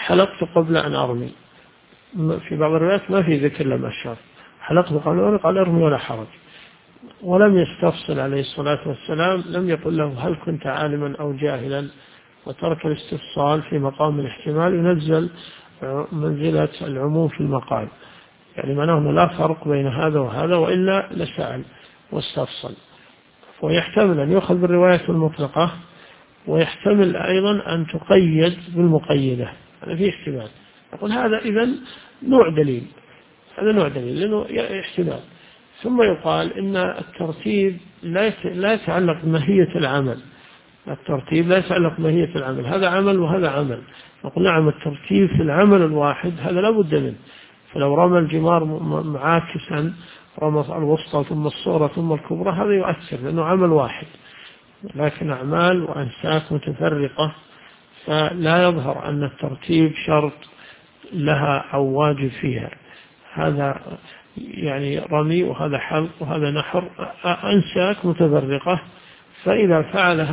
حلقت قبل أن أرمي. في بعض الروايات ما في ذكر لما الشرط، حلقت قبل أن أرمي قال ارمي ولا حرج، ولم يستفصل عليه الصلاة والسلام، لم يقل له هل كنت عالما أو جاهلا، وترك الاستفصال في مقام الاحتمال ينزل منزلة العموم في المقال، يعني معناه أنه لا فرق بين هذا وهذا، وإلا لسأل واستفصل. ويحتمل أن يؤخذ بالرواية المطلقة، ويحتمل أيضا أن تقيد بالمقيدة، هذا فيه احتمال. يقول هذا إذن نوع دليل، هذا نوع دليل لأنه احتمال. ثم يقال إن الترتيب لا يتعلق بماهية العمل، الترتيب لا يتعلق بماهية العمل، هذا عمل وهذا عمل. نقول نعم الترتيب في العمل الواحد هذا لا بد منه، فلو رمى الجمار معاكسا، رمى الوسطى ثم الصغرى ثم الكبرى، هذا يؤثر لأنه عمل واحد، لكن أعمال وأنساك متفرقة، فلا يظهر أن الترتيب شرط لها أو واجب فيها. هذا يعني رمي وهذا حلق وهذا نحر، أنساك متفرقة، فإذا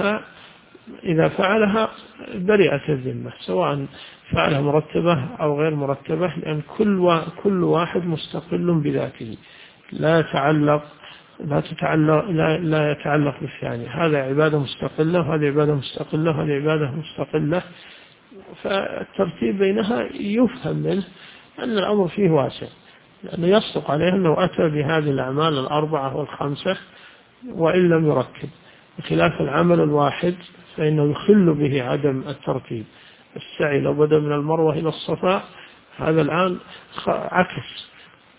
فعلها برئت الذمة، سواء فعلها مرتبة أو غير مرتبة، لأن كل واحد مستقل بذاته، لا يتعلق بالثاني. هذا عبادة مستقلة وهذه عبادة مستقلة وهذه عبادة مستقلة، فالترتيب بينها يفهم منه أن الأمر فيه واسع، لأنه يصدق عليه أنه أتى بهذه الأعمال الأربعة والخمسة وإن لم يرتب، بخلاف العمل الواحد فإنه يخل به عدم الترتيب. السعي لو بدأ من المروة إلى الصفا، هذا الآن عكس،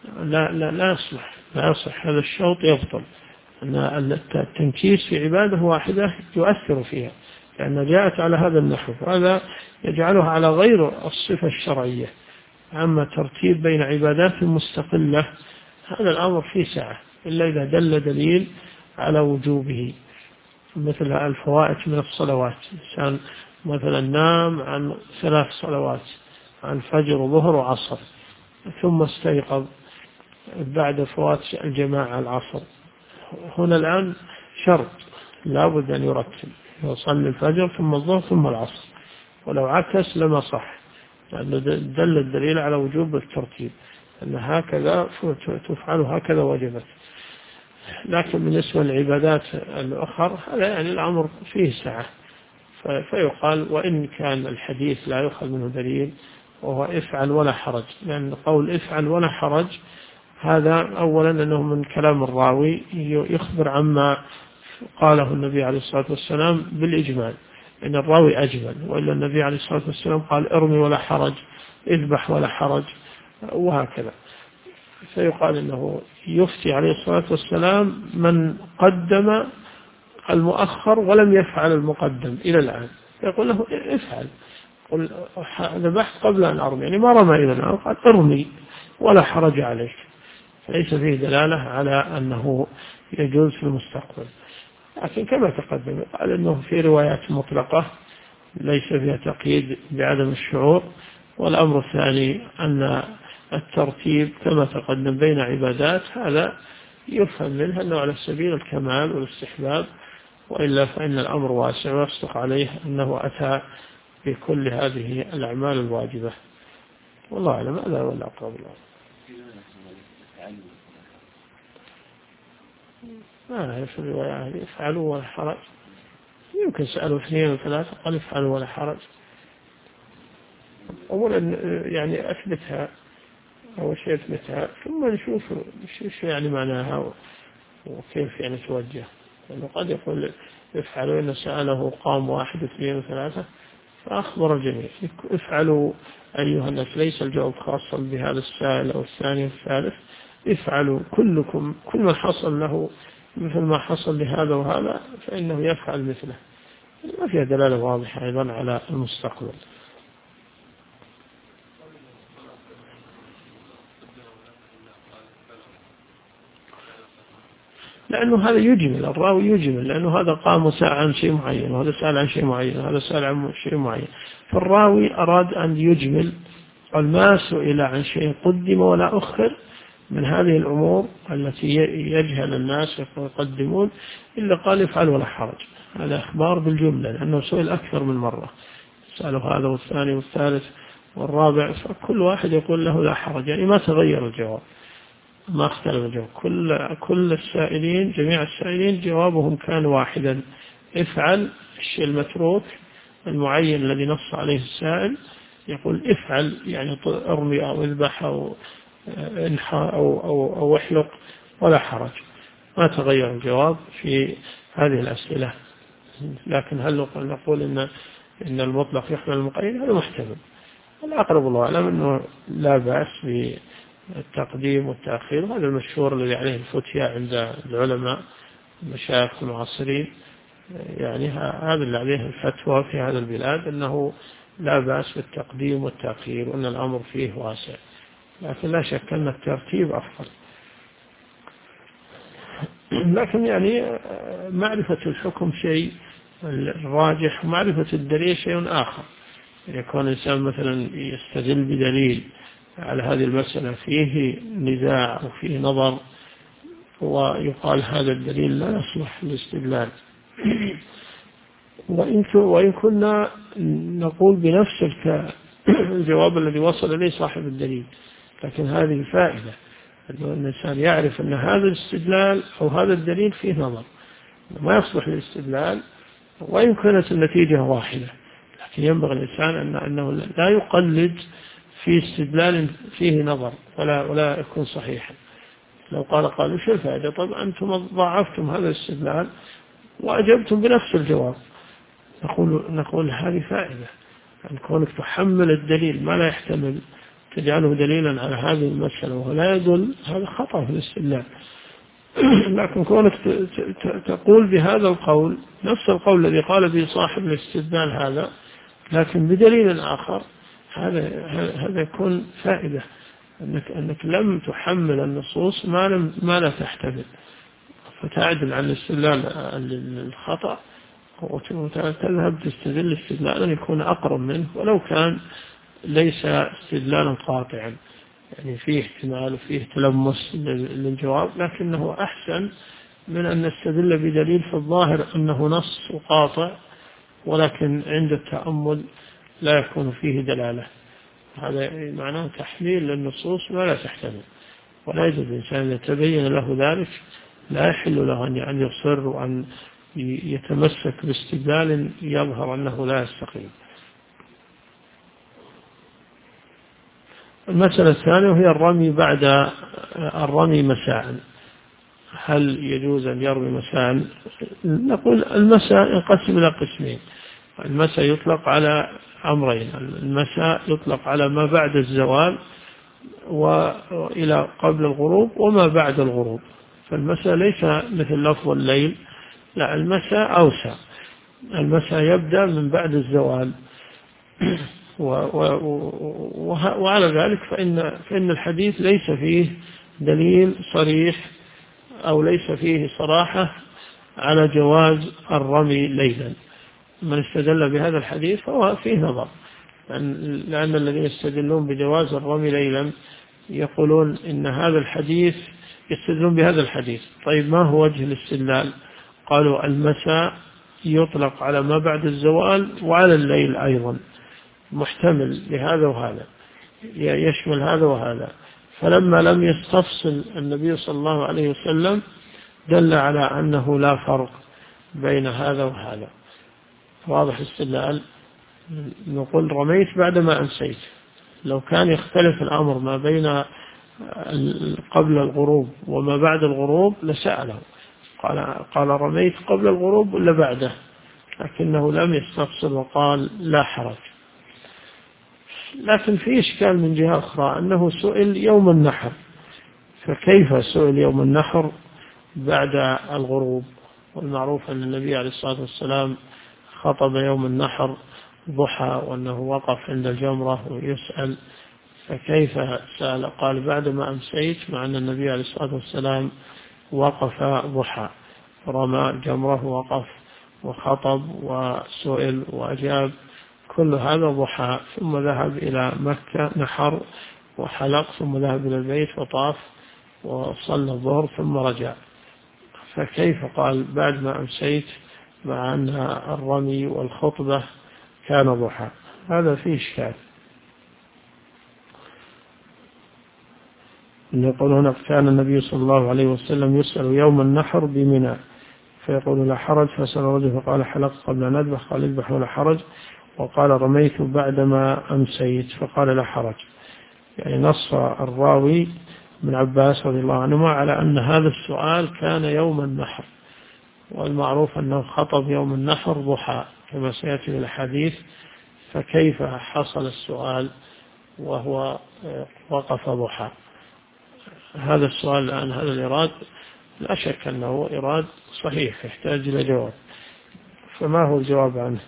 لا يصح، هذا الشوط يبطل. أن التنكيس في عبادة واحدة يؤثر فيها، لأن جاءت على هذا النحو، وهذا يجعلها على غير الصفة الشرعية. أما ترتيب بين عبادات مستقلة هذا الأمر فيه سعة، إلا إذا دل دليل على وجوبه، مثل الفوائت من الصلوات، إنسان مثلا نام عن 3 صلوات، عن فجر وظهر وعصر، ثم استيقظ بعد فوات الجماعة العصر، هنا الآن شرط لا بد أن يرتب، يصلي الفجر ثم الظهر ثم العصر، ولو عكس لما صح، لأنه دل الدليل على وجوب الترتيب، أن هكذا تفعل هكذا وجبت. لكن بالنسبة للعبادات الأخرى هذا يعني الأمر فيه سعة، فيقال وإن كان الحديث لا يؤخذ منه دليل، وهو افعل ولا حرج، لأن قول افعل ولا حرج هذا أولا أنه من كلام الراوي يخبر عما قاله النبي عليه الصلاة والسلام بالإجمال، إن الراوي أجمل، وإلا النبي عليه الصلاة والسلام قال ارمي ولا حرج، اذبح ولا حرج، وهكذا. فيقال إنه يفتي عليه الصلاة والسلام من قدم المؤخر ولم يفعل المقدم إلى الآن، يقول له افعل، قل ذبحت قبل أن أرمي، يعني ما رمى إلى الآن، قال ارمي ولا حرج عليك، ليس فيه دلالة على أنه يجوز في المستقبل. لكن كما تقدم قال أنه في روايات مطلقة ليس فيها تقييد بعدم الشعور. والأمر الثاني أن الترتيب كما تقدم بين عبادات هذا يفهم منه أنه على سبيل الكمال والاستحباب، وإلا فإن الأمر واسع ويصدق عليه أنه أتى بكل هذه الأعمال الواجبة. والله أعلم، هذا هو الأقرب له. ما هي في الرواية هذه افعلوا ولا حرج، يمكن سألوا 2 و3 قال افعلوا ولا حرج. أولا يعني أثبتها، أول شيء أثبتها، ثم نشوف إيش يعني معناها وكيف يعني توجه، لأنه قد يقول افعلوا إن سأله قام 1 و2 و3 فأخبر الجميع افعلوا أيها الناس، ليس الجواب خاصا بهذا السائل أو الثاني والثالث، افعلوا كلكم، كل من حصل له مثل ما حصل لهذا وهذا فإنه يفعل مثله. ما فيها دلالة واضحة أيضا على المستقبل. لأنه هذا يجمل، الراوي يجمل، لأنه هذا قام سأل عن شيء معين، وهذا سأل عن شيء معين، وهذا سأل عن شيء معين، فالراوي أراد أن يجمل، قال ما سئل عن شيء قدم ولا أخر من هذه الأمور التي يجهل الناس يقدمون، إلا قال افعل ولا حرج. هذا إخبار بالجملة، لأنه سئل أكثر من مرة، سأله هذا والثاني والثالث والرابع، فكل واحد يقول له لا حرج، يعني ما تغير الجواب، ما اختلف الجواب. كل السائلين، جميع السائلين جوابهم كان واحدا: افعل الشيء المتروك المعين الذي نص عليه السائل، يقول افعل، يعني ارمي أو اذبح أو انحى أو احلق، ولا حرج. ما تغير الجواب في هذه الأسئلة. لكن هل نقول إن المطلق يحمل المقيد؟ هذا محتمل. الأقرب الله أعلم أنه لا بأس بالتقديم والتأخير، هذا المشهور الذي عليه الفتية عند العلماء المشايخ المعاصرين، يعني هذا اللي عليه الفتوى في هذا البلاد، أنه لا بأس بالتقديم والتأخير وأن الأمر فيه واسع، لكن لا شك أن الترتيب أفضل. لكن يعني معرفة الحكم شيء الراجح، ومعرفة الدليل شيء آخر. يكون الإنسان مثلا يستدل بدليل على هذه المسألة فيه نزاع وفيه نظر، ويقال هذا الدليل لا يصلح للاستدلال، وإن كنا نقول بنفس الجواب الذي وصل إليه صاحب الدليل، لكن هذه فائدة أن الإنسان يعرف أن هذا الاستدلال أو هذا الدليل فيه نظر، ما يصلح للاستدلال، وإن كانت النتيجة واحدة، لكن ينبغي الإنسان أنه لا يقلد في استدلال فيه نظر ولا يكون صحيحا. لو قالوا شو الفائدة؟ طب أنتم ضاعفتم هذا الاستدلال وأجبتم بنفس الجواب. نقول هذه فائدة، أن كونك تحمل الدليل ما لا يحتمل تجعله دليلا على هذه المسألة وهو لا يدل، هذا خطأ في الاستدلال. لكن كونك تقول بهذا القول نفس القول الذي قال به صاحب الاستدلال هذا، لكن بدليل آخر، هذا يكون فائدة، أنك لم تحمل النصوص ما لا تحتمل، فتعدل عن الاستدلال الخطأ وتذهب تستدل استدلالا يكون أقرب منه، ولو كان ليس استدلالا قاطعا، يعني فيه احتمال وفيه تلمس للجواب، لكنه أحسن من أن نستدل بدليل في الظاهر أنه نص وقاطع، ولكن عند التأمل لا يكون فيه دلالة. هذا معناه تحليل للنصوص ما لا تحتمل، ولا يجوز الإنسان إذا تبين له ذلك لا يحل له أن يصر وأن يتمسك باستدلال يظهر أنه لا يستقيم. المسألة الثانية وهي الرمي بعد الرمي مساء. هل يجوز أن يرمي مساء؟ نقول المساء ينقسم إلى قسمين. المساء يطلق على أمرين: المساء يطلق على ما بعد الزوال وإلى قبل الغروب وما بعد الغروب. فالمساء ليس مثل لفظ الليل، لا، المساء أوسع. المساء يبدأ من بعد الزوال، وعلى ذلك فإن الحديث ليس فيه دليل صريح أو ليس فيه صراحة على جواز الرمي ليلا. من استدل بهذا الحديث فهو فيه نظر، لأن الذين يستدلون بجواز الرمي ليلا يقولون إن هذا الحديث، يستدلون بهذا الحديث. طيب ما هو وجه الاستدلال؟ قالوا المساء يطلق على ما بعد الزوال وعلى الليل أيضا، محتمل لهذا وهذا، يشمل هذا وهذا. فلما لم يستفصل النبي صلى الله عليه وسلم دل على أنه لا فرق بين هذا وهذا. واضح الاستدلال؟ نقول رميت بعدما أمسيت. لو كان يختلف الأمر ما بين قبل الغروب وما بعد الغروب لسأله، قال رميت قبل الغروب ولا بعده، لكنه لم يستفصل وقال لا حرج. لكن في إشكال من جهة أخرى، أنه سئل يوم النحر، فكيف سئل يوم النحر بعد الغروب؟ والمعروف أن النبي عليه الصلاة والسلام خطب يوم النحر ضحى، وأنه وقف عند الجمرة ويسأل، فكيف سأل؟ قال بعدما أمسيت، مع أن النبي عليه الصلاة والسلام وقف ضحى، رمى الجمرة ووقف وخطب وسئل وأجاب، كل هذا ضحى. ثم ذهب إلى مكة نحر وحلق، ثم ذهب إلى البيت وطاف وصلى الظهر ثم رجع. فكيف قال بعد ما أمسيت مع أن الرمي والخطبة كان ضحى؟ هذا فيه إشكال. يقول هنا كان النبي صلى الله عليه وسلم يسأل يوم النحر بمنى فيقول لا حرج، فسأل رجل فقال حلقت قبل أن أذبح، قال اذبح ولا حرج، وقال رميت بعدما أمسيت فقال لا حرج. يعني نص الراوي ابن عباس رضي الله عنهما على أن هذا السؤال كان يوم النحر، والمعروف أنه خطب يوم النحر ضحى كما سيأتي في الحديث، فكيف حصل السؤال وهو وقف ضحى؟ هذا السؤال الآن، هذا الإراد لا شك أنه إراد صحيح يحتاج إلى جواب، فما هو الجواب عنه؟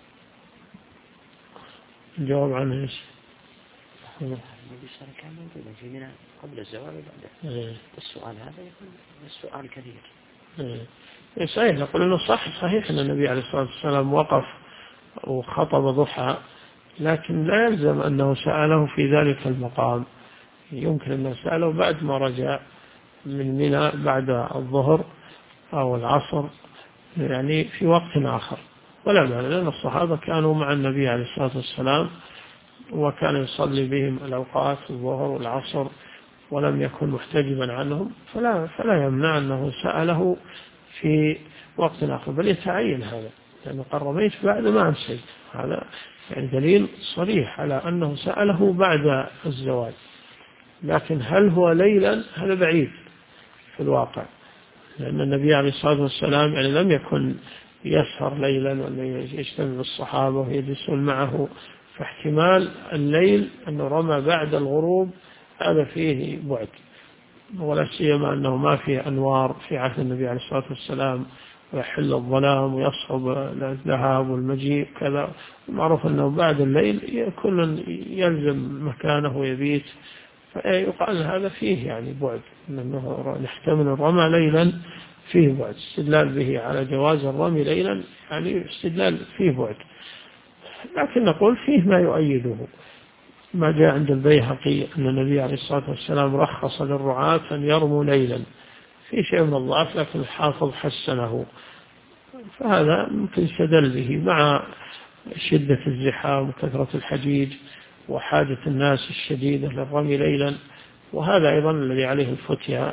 الجواب عنه إيش؟ النبي صلى الله عليه وسلم كان موجودا في منى قبل الزوال وبعده. السؤال هذا يكون السؤال كثير. صحيح، نقول إنه صحيح أن النبي عليه الصلاة والسلام وقف وخطب ضحى، لكن لا يلزم أنه سأله في ذلك المقام، يمكن أنه سأله بعد ما رجع من منى بعد الظهر أو العصر، يعني في وقت آخر، ولا معنى، لأن الصحابة كانوا مع النبي عليه الصلاة والسلام وكان يصلي بهم الأوقات الظهر والعصر ولم يكن محتجبا عنهم، فلا يمنع أنه سأله في وقت آخر، بل يتعين هذا، لأنه قال رميت بعد ما أمسيت، هذا يعني دليل صريح على أنه سأله بعد الزواج. لكن هل هو ليلا؟ هذا بعيد في الواقع، لأن النبي عليه الصلاة والسلام يعني لم يكن يسهر ليلا ولا يجتمع بالصحابة ويجلسون معه، فاحتمال الليل أنه رمى بعد الغروب هذا فيه بعد، ولا سيما أنه ما فيه أنوار في عهد النبي عليه الصلاة والسلام ويحل الظلام ويصعب الذهاب والمجيء كذا، معروف أنه بعد الليل كل يلزم مكانه ويبيت، فيقال هذا فيه يعني بعد، أنه نحتمل الرمى ليلا فيه بعد، استدلال به على جواز الرمي ليلا يعني استدلال فيه بعد. لكن نقول فيه ما يؤيده، ما جاء عند البيهقي أن النبي عليه الصلاة والسلام رخص للرعاة أن يرموا ليلا، في شيء من الضعف لكن الحافظ حسنه، فهذا ممكن يستدل به مع شدة الزحام وكثرة الحجيج وحاجة الناس الشديدة للرمي ليلا، وهذا أيضا الذي عليه الفتيا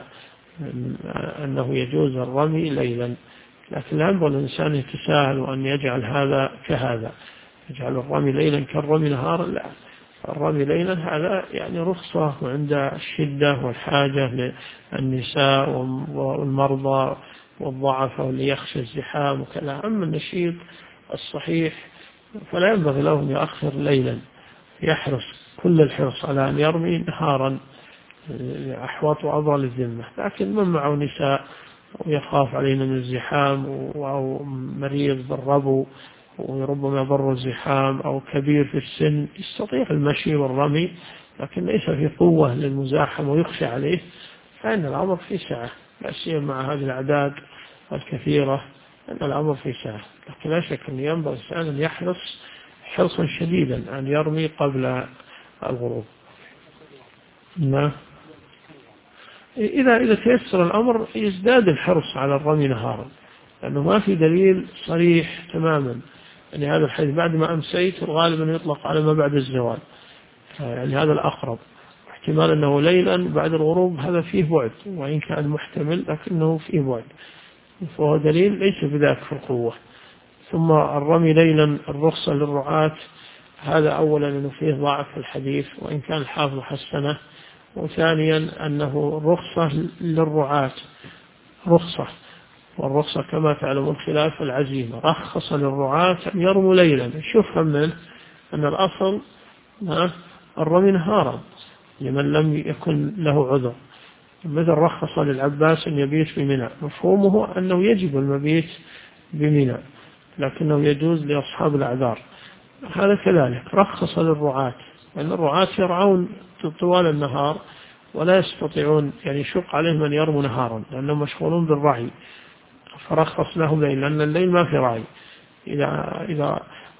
أنه يجوز الرمي ليلا، لكن لا ينبغي الإنسان يتساهل وأن يجعل هذا كهذا، يجعل الرمي ليلا كالرمي نهارا، لا، الرمي ليلا هذا يعني رخصة عند الشدة والحاجة للنساء والمرضى والضعف واللي يخشى الزحام وكذا. أما النشيط الصحيح فلا ينبغي له أن يؤخر ليلا، يحرص كل الحرص على أن يرمي نهارا أحوط وأضر للذمة، لكن من معه نساء ويخاف علينا من الزحام أو مريض بالربو وربما يضر الزحام أو كبير في السن يستطيع المشي والرمي لكن ليس في قوة للمزاحم ويخشى عليه، فإن الأمر في سعة، لا سيما مع هذه الأعداد الكثيرة أن الأمر في سعة، لكن لا شك أن ينبغي الإنسان أن يحرص حرصا شديدا أن يرمي قبل الغروب. نعم، إذا تيسر الأمر يزداد الحرص على الرمي نهارا، لأنه ما في دليل صريح تماما يعني هذا الحديث بعد ما أمسيت الغالب أن يطلق على ما بعد الزوال، يعني هذا الأقرب، احتمال أنه ليلا بعد الغروب هذا فيه بعد، وإن كان محتمل لكنه فيه بعد، فهو دليل ليس بذاك في القوة. ثم الرمي ليلا الرخصة للرعاة، هذا أولا أنه فيه ضعف في الحديث وإن كان الحافظ حسنه، وثانيا أنه رخصة للرعاة، رخصة، والرخصة كما تعلم الخلاف العزيمة، رخص للرعاة أن يرموا ليلا، شوف منه أن الأصل الرمي نهارا لمن لم يكن له عذر، مثل رخص للعباس أن يبيت بمنى، مفهومه أنه يجب المبيت بمنى لكنه يجوز لأصحاب الأعذار، هذا كذلك رخص للرعاة، لأن الرعاة يرعون طوال النهار ولا يستطيعون يعني يشق عليهم أن يرموا نهارا لأنهم مشغولون بالرعي، فرخص لهم ليل لأن الليل ما في رعي، إذا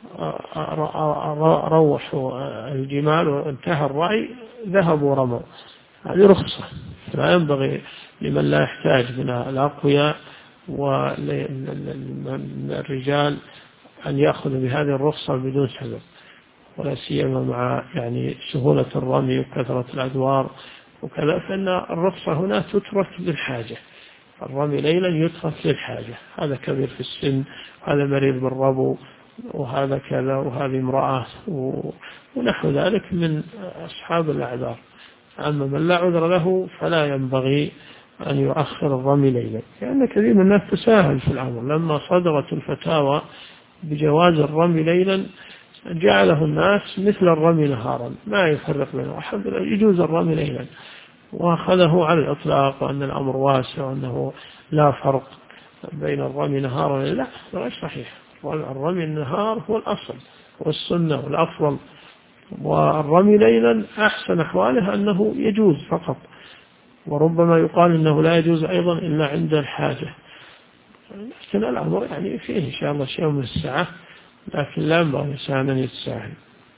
روحوا الجمال وانتهى الرعي ذهبوا رموا، هذه رخصة، لا ينبغي لمن لا يحتاج من الأقوياء والرجال أن يأخذوا بهذه الرخصة بدون سبب، ولا سيما مع يعني سهولة الرمي وكثرة الأدوار وكذا، فإن الرخصة هنا تترك للحاجة. الرمي ليلا يترك للحاجة، هذا كبير في السن، هذا مريض بالربو، وهذا كذا، وهذه امرأة ونحو ذلك من أصحاب الأعذار. أما من لا عذر له فلا ينبغي أن يؤخر الرمي ليلا، لأن كثير من الناس تساهل في الأمر. لما صدرت الفتاوى بجواز الرمي ليلا جعله الناس مثل الرمي نهارا، ما يفرق بينه، يجوز الرمي ليلا، وأخذه على الإطلاق، وأن الأمر واسع، وأنه لا فرق بين الرمي نهارا. لا، غير صحيح. الرمي النهار هو الأصل والسنة والأفضل، والرمي ليلا أحسن أحواله أنه يجوز فقط، وربما يقال أنه لا يجوز أيضا إلا عند الحاجة. لكن الأمر يعني فيه إن شاء الله شيء من السعة، لكن لا ينبغي الإنسان أن يتساهل.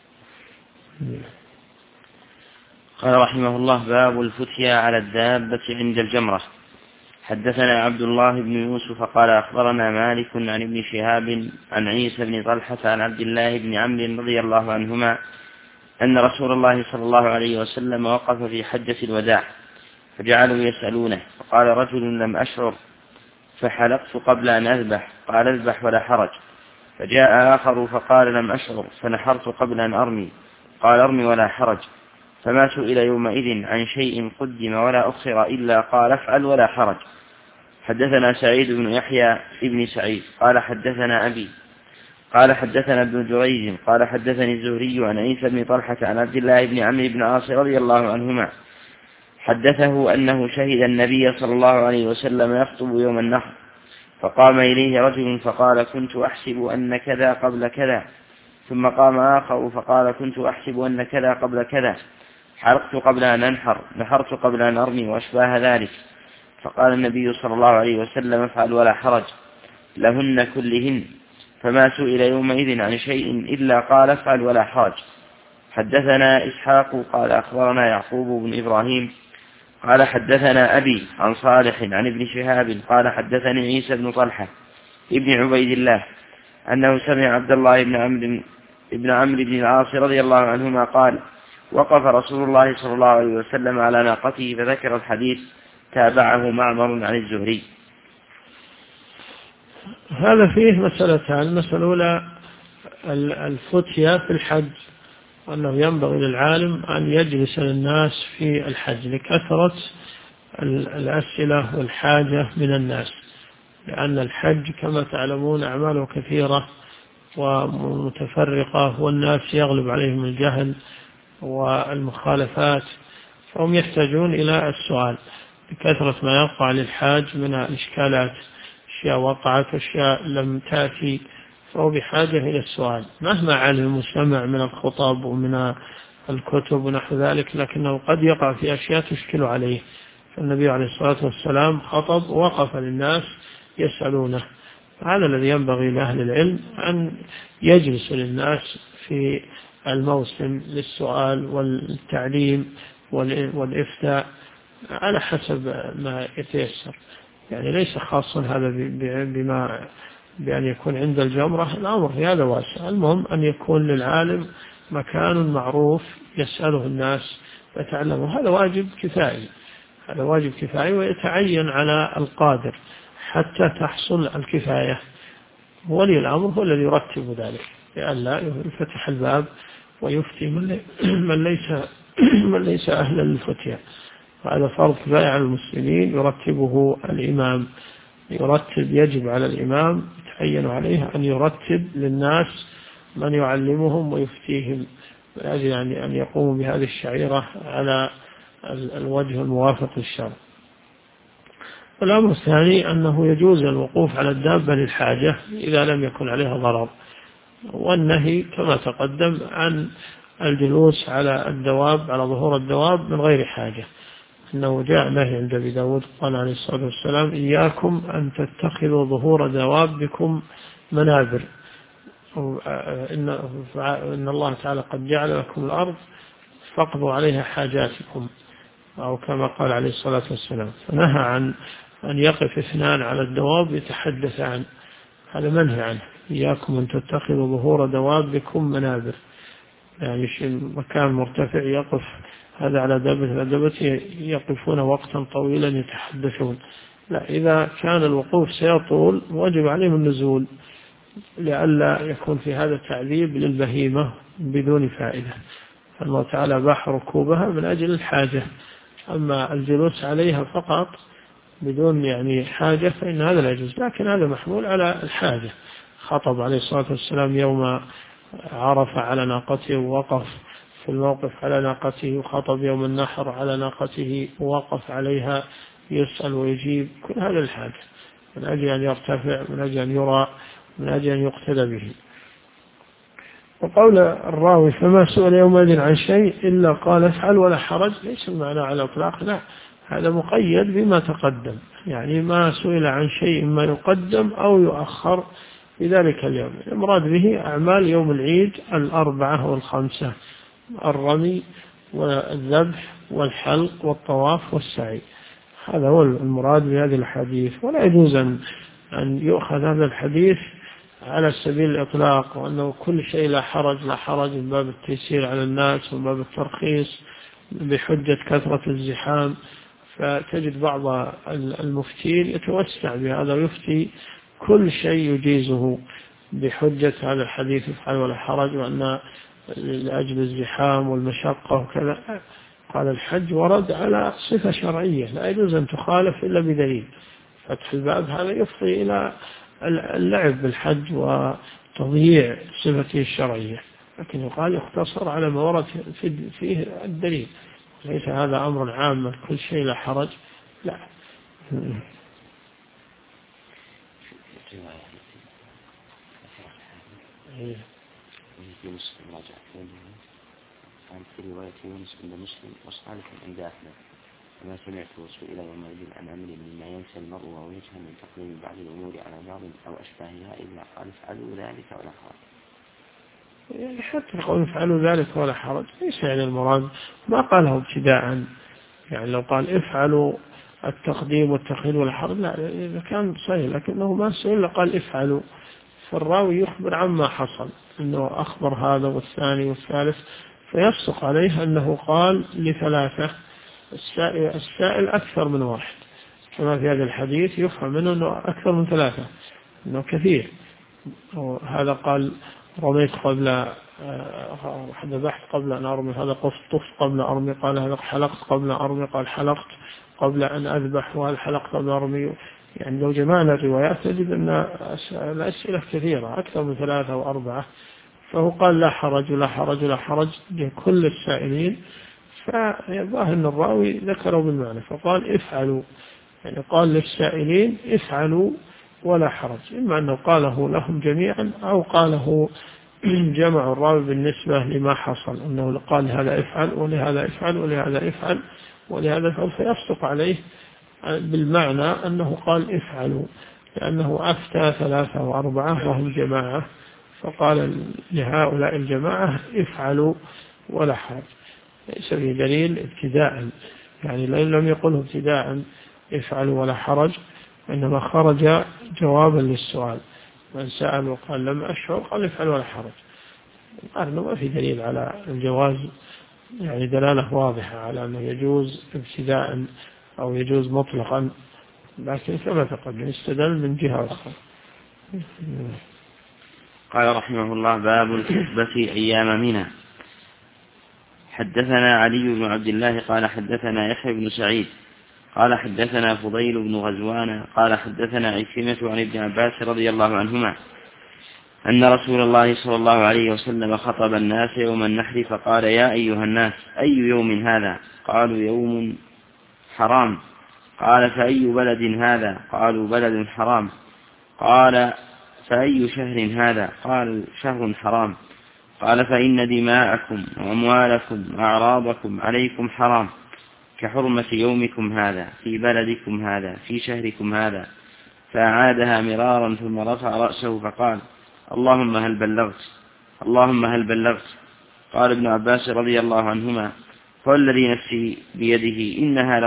قال رحمه الله: باب الفتيا على الدابة عند الجمرة. حدثنا عبد الله بن يوسف قال أخبرنا مالك عن ابن شهاب عن عيسى بن طلحة عن عبد الله بن عمرو رضي الله عنهما أن رسول الله صلى الله عليه وسلم وقف في حجة الوداع فجعلوا يسألونه، فقال رجل: لم أشعر فحلقت قبل أن أذبح، قال: اذبح ولا حرج. فجاء آخر فقال: لم أشعر فنحرت قبل أن أرمي، قال: ارمي ولا حرج. فما سئل يومئذ عن شيء قدم ولا أخر إلا قال: افعل ولا حرج. حدثنا سعيد بن يحيى ابن سعيد قال حدثنا أبي قال حدثنا ابن جريج قال حدثني الزهري عن عيسى بن طلحة عن عبد الله بن عمرو بن عاص رضي الله عنهما حدثه أنه شهد النبي صلى الله عليه وسلم يخطب يوم النحر، فقام إليه رجل فقال: كنت أحسب أن كذا قبل كذا. ثم قام آخر فقال: كنت أحسب أن كذا قبل كذا، حرقت قبل أن أنحر، نحرت قبل أن أرمي، وأشباه ذلك. فقال النبي صلى الله عليه وسلم: افعل ولا حرج، لهن كلهن. فما سئل يومئذ عن شيء إلا قال: افعل ولا حرج. حدثنا إسحاق قال أخبرنا يعقوب بن إبراهيم قال حدثنا أبي عن صالح عن ابن شهاب قال حدثني عيسى بن طلحة ابن عبيد الله أنه سمع عبد الله بن عمرو بن العاص رضي الله عنهما قال: وقف رسول الله صلى الله عليه وسلم على ناقته فذكر الحديث، تابعه معمر عن الزهري. هذا فيه مسألتان. المسألة الأولى الفتيا في الحج، وأنه ينبغي للعالم أن يجلس للناس في الحج لكثرة الأسئلة والحاجة من الناس، لأن الحج كما تعلمون أعماله كثيرة ومتفرقة، والناس يغلب عليهم الجهل والمخالفات، فهم يحتاجون إلى السؤال بكثرة ما يقع للحاج من الإشكالات، أشياء وقعت وأشياء لم تأتي، فهو بحاجة إلى السؤال مهما علم وسمع من الخطب ومن الكتب ونحو ذلك، لكنه قد يقع في أشياء تشكل عليه. فالنبي عليه الصلاة والسلام خطب ووقف للناس يسألونه. هذا الذي ينبغي لأهل العلم، أن يجلس للناس في الموسم للسؤال والتعليم والإفتاء على حسب ما يتيسر، يعني ليس خاصا هذا بأن يكون عند الجمرة، الأمر في هذا واسع. المهم أن يكون للعالم مكان معروف يسأله الناس يتعلمه، هذا واجب كفائي، هذا واجب كفائي، ويتعين على القادر حتى تحصل الكفاية. ولي الأمر هو الذي يرتب ذلك، لئلا يفتح الباب ويفتي من ليس أهلا للفتيا. هذا فرض كفاية على المسلمين يرتبه الإمام، يجب على الإمام يتعين عليه أن يرتب للناس من يعلمهم ويفتيهم، يعني أن يقوموا بهذه الشعيرة على الوجه الموافق للشرع. والأمر الثاني أنه يجوز الوقوف على الدابة للحاجة إذا لم يكن عليها ضرر، والنهي كما تقدم عن الجلوس على الدواب، على ظهور الدواب من غير حاجة، أنه جاء نهي عند أبي داود قال عليه الصلاة والسلام: إياكم أن تتخذوا ظهور دوابكم منابر، إن الله تعالى قد جعل لكم الأرض فاقضوا عليها حاجاتكم، أو كما قال عليه الصلاة والسلام. فنهى عن أن يقف اثنان على الدواب يتحدث عن هذا، منهي عنه. إياكم أن تتخذوا ظهور دوابكم منابر، يعني مكان مرتفع يقف هذا على دابة يقفون وقتا طويلا يتحدثون. لا، إذا كان الوقوف سيطول واجب عليهم النزول لئلا يكون في هذا التعذيب للبهيمة بدون فائدة. الله تعالى باح ركوبها من أجل الحاجة، أما الجلوس عليها فقط بدون يعني حاجة فإن هذا لا يجوز، لكن هذا محمول على الحاجة. خطب عليه الصلاة والسلام يوم عرف على ناقته ووقف في الموقف على ناقته، وخطب يوم النحر على ناقته ووقف عليها يسأل ويجيب، كل هذا الحاجة من أجل أن يرتفع، من أجل أن يرى، من أجل أن يقتدى به. وقول الراوي فما سئل يومئذ عن شيء إلا قال افعل ولا حرج، ليس المعنى على الإطلاق، لا، هذا مقيد بما تقدم، يعني ما سئل عن شيء ما يقدم أو يؤخر في ذلك اليوم. المراد به أعمال يوم العيد 4 و5: الرمي والذبح والحلق والطواف والسعي. هذا هو المراد بهذه الحديث. ولا يجوز أن يؤخذ هذا الحديث على سبيل الإطلاق، وأنه كل شيء لا حرج لا حرج من باب التيسير على الناس ومن باب الترخيص بحجة كثرة الزحام. فتجد بعض المفتين يتوسع بهذا ويفتي كل شيء يجيزه بحجة هذا الحديث افعل ولا حرج، وأن لأجل الزحام والمشقة وكذا. قال الحج ورد على صفة شرعية لا يجوز أن تخالف إلا بدليل. فتح الباب هذا يفضي إلى اللعب بالحج وتضييع صفته الشرعية، لكن يقال يختصر على ما ورد فيه الدليل، ليس هذا أمر عام كل شيء لا حرج، لا. في رواية يونس عند مسلم وصالح عند أحمد: وما سمعت وسئل يومئذ عن أمر مما ينسى المرء ووجها من تقديم بعض الأمور على بعض أو أشباهها إلا قال افعلوا ذلك ولا حرج. يعني حتى يقول افعلوا ذلك ولا حرج ليس يعني المراد ما قاله ابتداء، يعني لو قال افعلوا التقديم والتأخير ولا حرج لا، إذا كان صحيح، لكنه ما سئل قال افعلوا، فالراوي يخبر عما حصل، أنه أخبر هذا والثاني والثالث، فيصدق عليه أنه قال ل3. السائل أكثر من واحد، كما في هذا الحديث يفهم منه أنه أكثر من 3، أنه كثير. هذا قال رميت قبل ذبحت قبل أن أرمي، هذا طفت قبل أرمي، قال هذا حلقت قبل أرمي، قال حلقت قبل أن أذبح، وهذا حلقت قبل أرمي. يعني لو جمعنا الروايات تجد أن الأسئلة كثيرة أكثر من 3 و4، فهو قال لا حرج لا حرج لا حرج لكل السائلين، فيظاهر أن الراوي ذكروا بالمعنى، فقال افعلوا، يعني قال للسائلين افعلوا ولا حرج، إما أنه قاله لهم جميعا أو قاله جمع الراوي بالنسبة لما حصل، أنه قال هذا افعل ولهذا افعل ولهذا افعل ولهذا افعل، فيصدق عليه بالمعنى أنه قال افعلوا، لأنه أفتى 3 و4 وهم جماعة، فقال لهؤلاء الجماعة افعلوا ولا حرج. ليس في دليل ابتداء، يعني لم يقله ابتداء افعلوا ولا حرج، إنما خرج جوابا للسؤال. من سأل وقال لم أشعر قال افعل ولا حرج. أنه ما في دليل على الجواز، يعني دلالة واضحة على أنه يجوز ابتداء أو يجوز مطلقا، لكن كما تقدم استدل من جهة أخرى. قال رحمه الله: باب الخطبة أيام منى. حدثنا علي بن عبد الله قال حدثنا يحيى بن سعيد قال حدثنا فضيل بن غزوان قال حدثنا عكرمة عن ابن عباس رضي الله عنهما أن رسول الله صلى الله عليه وسلم خطب الناس يوم النحر فقال: يا أيها الناس، أي يوم هذا؟ قالوا: يوم حرام. قال: فأي بلد هذا؟ قالوا: بلد حرام. قال: فأي شهر هذا؟ قال: شهر حرام. قال: فإن دماءكم وأموالكم وأعراضكم عليكم حرام كحرمة يومكم هذا في بلدكم هذا في شهركم هذا. فأعادها مرارا ثم رفع رأسه فقال: اللهم هل بلغت؟ اللهم هل بلغت؟ قال ابن عباس رضي الله عنهما: والذي نفسي بيده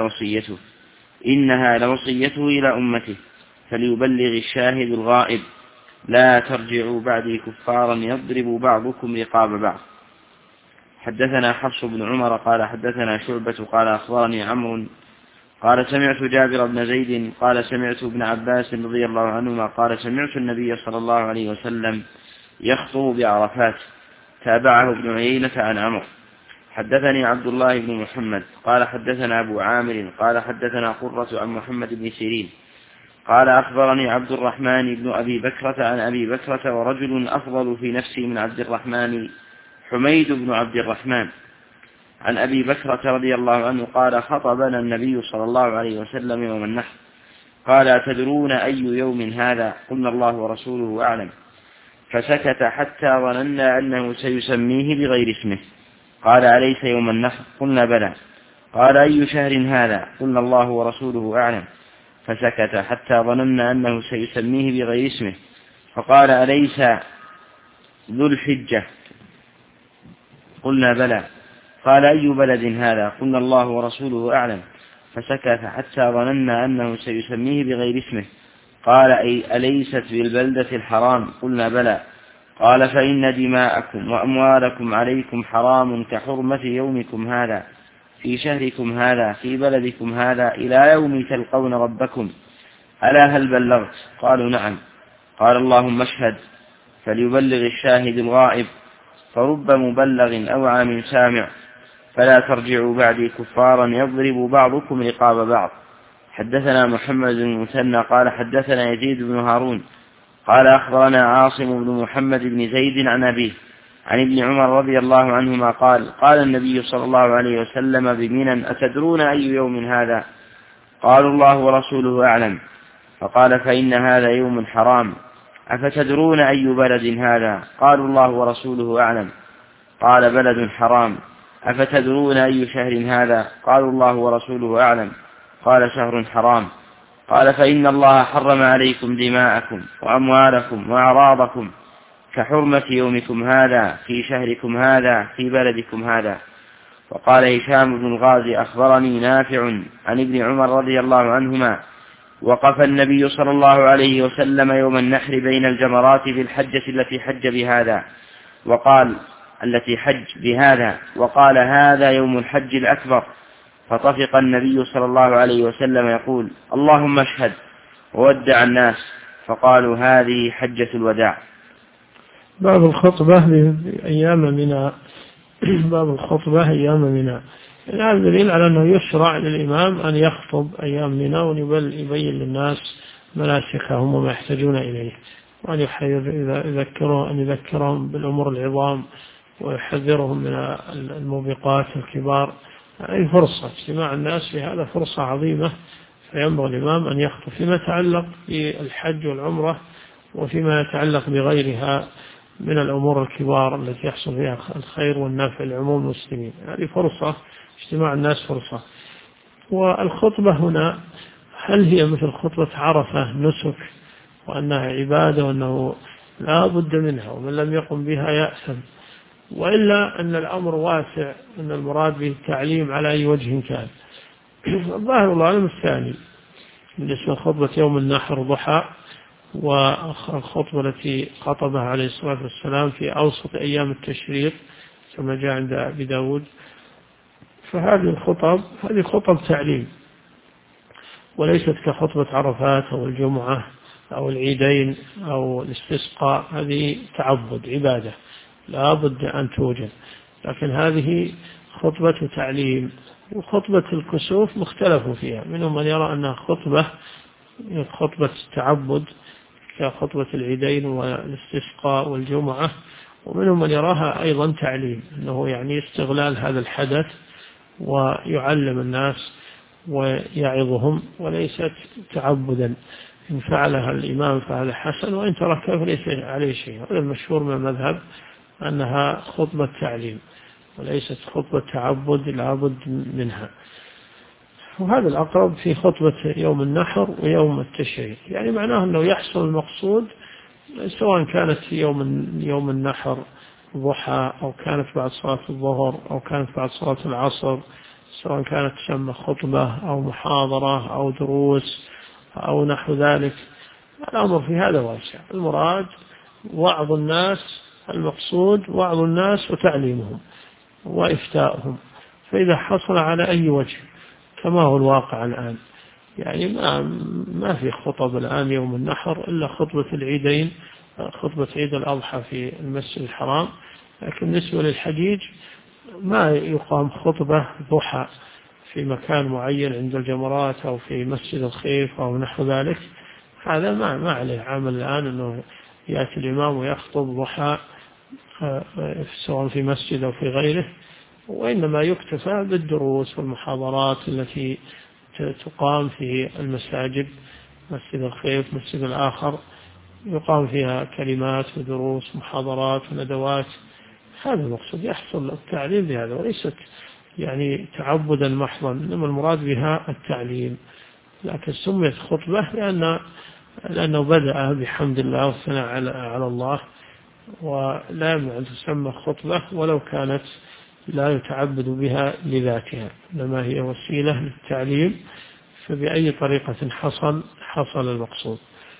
إنها لوصيته إلى أمته، فليبلغ الشاهد الغائب، لا ترجعوا بعدي كفارا يضرب بعضكم رقاب بعض. حدثنا حفص بن عمر قال حدثنا شعبة قال أخبرني عمرو قال سمعت جابر بن زيد قال سمعت ابن عباس رضي الله عنهما قال سمعت النبي صلى الله عليه وسلم يخطب بعرفات. تابعه ابن عيينة عن عمرو. حدثني عبد الله بن محمد قال حدثنا أبو عامر قال حدثنا قرة عن محمد بن سيرين قال أخبرني عبد الرحمن بن أبي بكرة عن أبي بكرة ورجل أفضل في نفسي من عبد الرحمن حميد بن عبد الرحمن عن أبي بكرة رضي الله عنه قال خطبنا النبي صلى الله عليه وسلم يوم النحر قال أتدرون أي يوم هذا؟ قلنا الله ورسوله أعلم. فسكت حتى ظننا أنه سيسميه بغير اسمه. قال أليس يوم النحر؟ قلنا بلى. قال أي شهر هذا؟ قلنا الله ورسوله أعلم. فسكت حتى ظننا أنه سيسميه بغير اسمه. فقال أليس ذو الحجة؟ قلنا بلى. قال أي بلد هذا؟ قلنا الله ورسوله أعلم. فسكت حتى ظننا أنه سيسميه بغير اسمه. قال أليست بالبلدة الحرام؟ قلنا بلى. قال فإن دماءكم وأموالكم عليكم حرام كحرمة يومكم هذا في شهركم هذا في بلدكم هذا إلى يوم تلقون ربكم. ألا هل بلغت؟ قالوا نعم. قال اللهم اشهد فليبلغ الشاهد الغائب. فرب مبلغ أوعى من سامع. فلا ترجعوا بعدي كفارا يضرب بعضكم رقاب بعض. حدثنا محمد بن المثنى قال حدثنا يزيد بن هارون قال أخبرنا عاصم بن محمد بن زيد عن أبيه عن ابن عمر رضي الله عنهما قال النبي صلى الله عليه وسلم بمنى أتدرون أي يوم هذا؟ قالوا الله ورسوله أعلم. فقال فإن هذا يوم حرام. أفتدرون أي بلد هذا؟ قالوا الله ورسوله أعلم. قال بلد حرام. أفتدرون أي شهر هذا؟ قالوا الله ورسوله أعلم. قال شهر حرام. قال فإن الله حرم عليكم دماءكم وأموالكم وأعراضكم كحرمة يومكم هذا في شهركم هذا في بلدكم هذا. وقال هشام بن الغازي أخبرني نافع عن ابن عمر رضي الله عنهما وقف النبي صلى الله عليه وسلم يوم النحر بين الجمرات بالحجة التي حج بهذا وقال هذا يوم الحج الأكبر. فطفق النبي صلى الله عليه وسلم يقول اللهم اشهد وودع الناس. فقالوا هذه حجة الوداع. باب الخطبة أيام منى. باب الخطبة أيام منى. هذا دليل على أنه يشرع للإمام أن يخطب أيام منى ويبين للناس مناسكهم وما يحتاجون إليه وأن يذكرهم بالأمور العظام ويحذرهم من الموبقات الكبار. أي فرصة اجتماع الناس في هذا فرصة عظيمة. فينبغي الإمام أن يخطب فيما يتعلق بالحج والعمرة وفيما يتعلق بغيرها من الأمور الكبار التي يحصل فيها الخير والنفع لعموم المسلمين. هذه فرصة اجتماع الناس فرصة. والخطبة هنا هل هي مثل خطبة عرفة نسك وأنها عبادة وأنه لا بد منها ومن لم يقم بها يأثم، وإلا أن الأمر واسع أن المراد به التعليم على أي وجه كان؟ الظاهر الله أعلم الثاني بالنسبة لخطبة يوم النحر ضحى والخطبة التي خطبها عليه الصلاة والسلام في أوسط أيام التشريق كما جاء عند أبي داود. فهذه خطب تعليم وليست كخطبة عرفات أو الجمعة أو العيدين أو الاستسقاء. هذه تعبد عبادة لا بد أن توجد. لكن هذه خطبة تعليم. وخطبة الكسوف مختلفوا فيها، منهم من يرى أنها خطبة تعبد كخطبة العيدين والاستسقاء والجمعة، ومنهم من يراها أيضا تعليم أنه يعني استغلال هذا الحدث ويعلم الناس ويعظهم وليست تعبدا. إن فعلها الإمام فهذا حسن وإن تركها فليس عليه شيء. هذا المشهور من المذهب أنها خطبة تعليم وليست خطبة تعبد لابد منها. وهذا الأقرب في خطبة يوم النحر ويوم التشريق، يعني معناه أنه يحصل المقصود سواء كانت في يوم النحر ضحى أو كانت بعد صلاة الظهر أو كانت بعد صلاة العصر، سواء كانت تسمى خطبة أو محاضرة أو دروس أو نحو ذلك. الأمر في هذا واسع. المراد وعظ الناس، المقصود وعظ الناس وتعليمهم. وإفتاؤهم. فإذا حصل على أي وجه كما هو الواقع الآن، يعني ما في خطب الآن يوم النحر إلا خطبة العيدين، خطبة عيد الأضحى في المسجد الحرام، لكن بالنسبة للحجيج ما يقام خطبة ضحى في مكان معين عند الجمرات أو في مسجد الخيف أو نحو ذلك. هذا ما عليه عمل الآن أنه يأتي الإمام ويخطب ضحى سواء في مسجد أو في غيره، وإنما يكتفى بالدروس والمحاضرات التي تقام في المساجد، مسجد الخيف مسجد الآخر يقام فيها كلمات ودروس محاضرات وندوات. هذا المقصود، يحصل التعليم بهذا، وليست يعني تعبدا محضا، إنما المراد بها التعليم. لكن سميت خطبة لأنه بدأ بحمد الله والثناء على الله، ولا يمنع أن تسمى خطبة ولو كانت لا يتعبد بها لذاتها، إنما هي وسيلة للتعليم، فبأي طريقة حصل المقصود.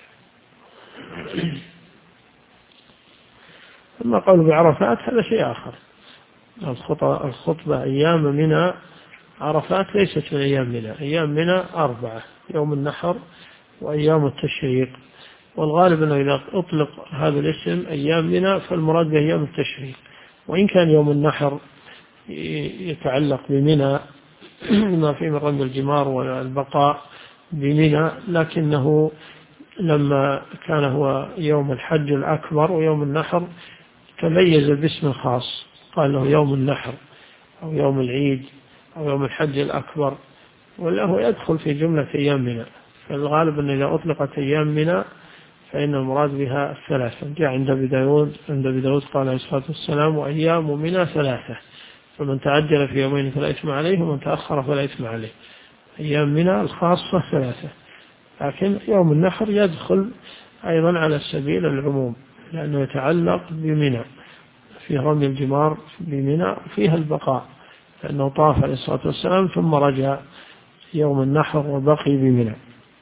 أما قول بعرفات هذا شيء آخر. الخطبة أيام منى، عرفات ليست من أيام منى. أيام منى 4: يوم النحر وأيام التشريق، والغالب أنه إذا أطلق هذا الاسم أيام منى فالمراد بأيام التشريق، وإن كان يوم النحر يتعلق بمنى ما في من رمي الجمار والبقاء بمنى، لكنه لما كان هو يوم الحج الأكبر ويوم النحر تميز باسم خاص، قال له يوم النحر أو يوم العيد أو يوم الحج الأكبر، وله يدخل في جملة أيام منى. فالغالب أن إذا أطلقت أيام منى فإن المراد بها 3. جاء عند أبي داود قال عليه الصلاة والسلام: وأيام منى 3، فمن تعجل في يومين فلا إثم عليه ومن تأخر فلا إثم عليه. أيام منى الخاصة 3، لكن يوم النحر يدخل أيضا على سبيل العموم، لأنه يتعلق بمنى، فيه رمي الجمار بمنى وفيها البقاء، لأنه طاف عليه الصلاة والسلام ثم رجع يوم النحر وبقي بمنى.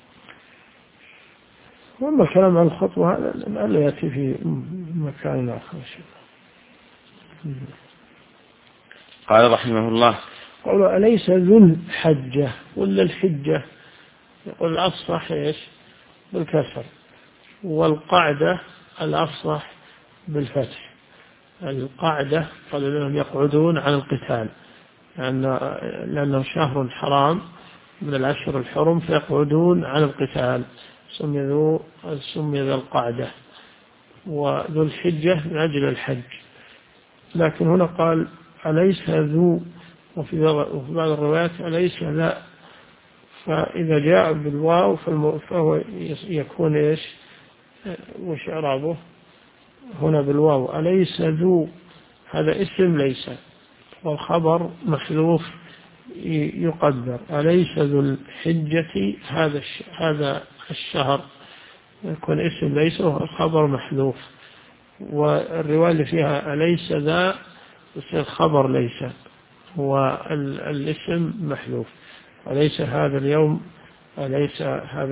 وأما الكلام عن الخطوة هذا لا يأتي في مكان آخر. قال رحمه الله: قالوا أليس ذو الحجة ولا الحجة؟ يقول الأفصح إيش؟ بالكسر، والقعدة الأفصح بالفتح. القعدة قالوا لهم يقعدون عن القتال، لأنه شهر حرام من الأشهر الحرم فيقعدون عن القتال، سمي ذا القعدة. وذو الحجة من أجل الحج، لكن هنا قال أليس ذو، وفي بعض الروايات أليس ذا، فإذا جاء بالواو فهو يكون إيش؟ وش إعرابه هنا بالواو؟ أليس ذو، هذا اسم ليس، والخبر محذوف يقدر. أليس ذو الحجة هذا الشهر، يكون اسم ليس والخبر محذوف. والرواية اللي فيها أليس ذا يصير خبر ليس والاسم محذوف. أليس هذا اليوم، أليس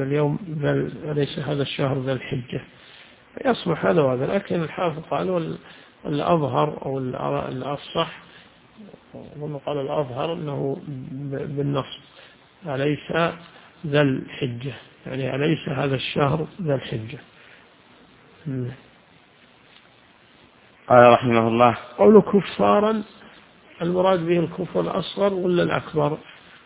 هذا الشهر ذا الحجة، يصبح هذا وهذا. لكن الحافظ قال الأظهر أو الأفصح، قال الأظهر أنه بالنصب أليس ذا الحجة، يعني أليس هذا الشهر ذا الحجة. قال رحمه الله: قول كفارا، المراد به الكفر الأصغر ولا الأكبر؟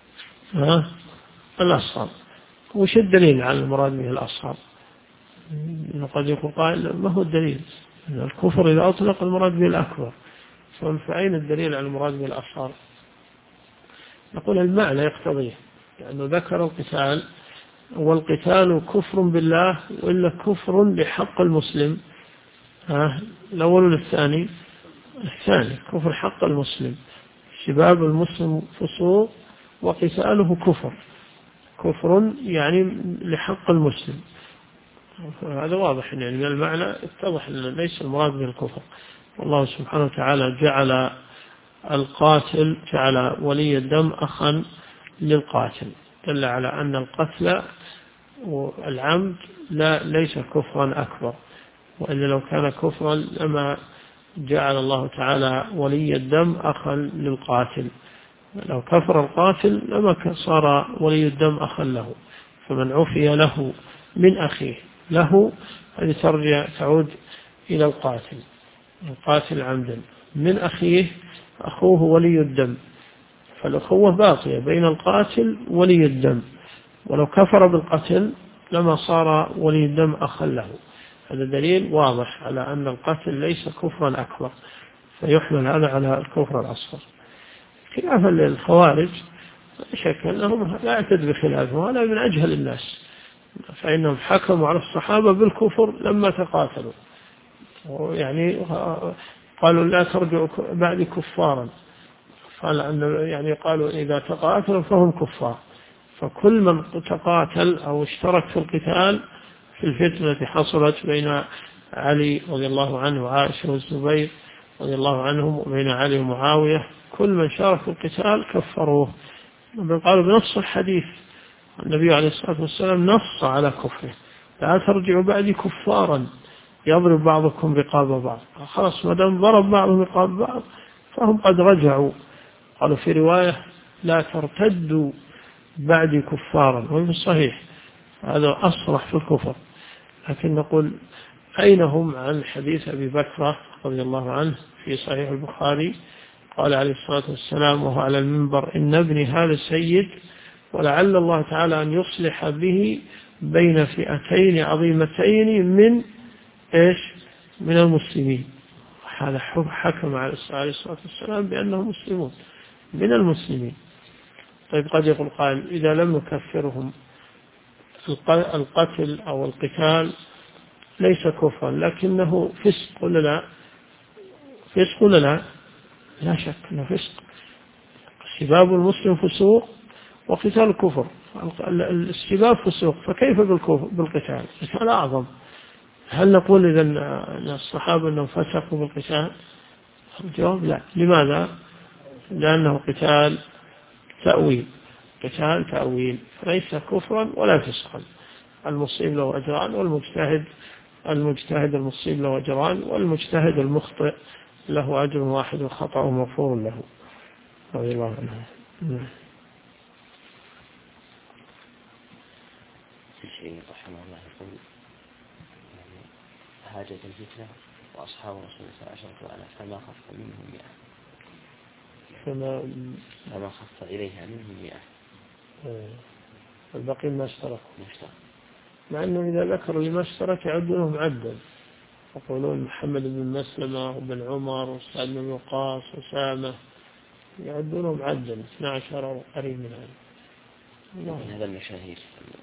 الأصغر. وش الدليل على المراد به الأصغر؟ قد يكون قائل ما هو الدليل؟ الكفر إذا أطلق المراد به الأكبر، فأين الدليل على المراد به الأصغر؟ نقول المعنى يقتضيه، لأنه ذكر القتال، والقتال كفر بالله وإلا كفر بحق المسلم. الأول ولا الثاني؟ الثاني، كفر حق المسلم. شباب المسلم فسوق وقتاله كفر يعني لحق المسلم. هذا واضح، يعني من المعنى اتضح أن ليس المراد به الكفر. والله سبحانه وتعالى جعل ولي الدم أخا للقاتل، دل على أن القتل والعمد ليس كفرا أكبر، وإلا لو كان كفرا لما جعل الله تعالى ولي الدم أخا للقاتل. لو كفر القاتل لما صار ولي الدم أخا له. فمن عفي له من أخيه له، هذه تعود إلى القاتل عمدا، من أخيه، أخوه ولي الدم، فالأخوة باقية بين القاتل ولي الدم. ولو كفر بالقتل لما صار ولي الدم أخا له. هذا دليل واضح على أن القتل ليس كفرا أكبر، فيحمل هذا على الكفر الأصغر. خلافا للخوارج شك أنهم لا يعتد بخلافه، وهذا من أجهل الناس، فإنهم حكموا على الصحابة بالكفر لما تقاتلوا، يعني قالوا لا ترجعوا بعد كفارا، يعني قالوا إذا تقاتلوا فهم كفار. فكل من تقاتل أو اشترك في القتال في الفتنة التي حصلت بين علي رضي الله عنه وعائشة والزبير رضي الله عنهم وبين علي ومعاوية، كل من شارك في القتال كفروه. قالوا بنص الحديث، النبي عليه الصلاة والسلام نص على كفره: لا ترجعوا بعدي كفارا يضرب بعضكم رقاب بعض. خلاص ما دام ضرب بعضهم رقاب بعض فهم قد رجعوا. قالوا في رواية: لا ترتدوا بعدي كفارا، وهو الصحيح هذا أصرح في الكفر. لكن نقول أين هم عن حديث أبي بكر رضي الله عنه في صحيح البخاري؟ قال عليه الصلاة والسلام وهو على المنبر: إن ابني هذا سيد، ولعل الله تعالى أن يصلح به بين فئتين عظيمتين من المسلمين. هذا حكم عليه الصلاة والسلام بأنهم مسلمون من المسلمين. طيب قد يقول قائل: إذا لم نكفرهم القتل أو القتال ليس كفرا لكنه فسق ولا لا؟ فسق ولا لا؟ لا شك أنه فسق. سباب المسلم فسوق وقتال كفر. السباب فسوق، فكيف بالقتال؟ القتال أعظم. هل نقول إذا أن الصحابة أنهم فسقوا بالقتال؟ الجواب لا. لماذا؟ لأنه قتال تأويل، فليس كفرا ولا فسقا. المصيب له أجران، المجتهد المصيب له أجران، والمجتهد المخطئ له أجر واحد وخطأ مغفور له رضي الله عنه. الشيخ رحمه الله يقول: هاجت الفتنة وأصحاب رسول الله صلى الله عليه وسلم فما خف منهم 100، فما خف إليها منهم 100، الباقي ما اشترك. مع أنه إذا ذكروا لما اشترك يعدونهم عدا، يقولون محمد بن مسلمة وبن عمر وسعد بن وقاص وسامة، يعدونهم عدا 12 أو قريب من هذا. هذا المشاهير.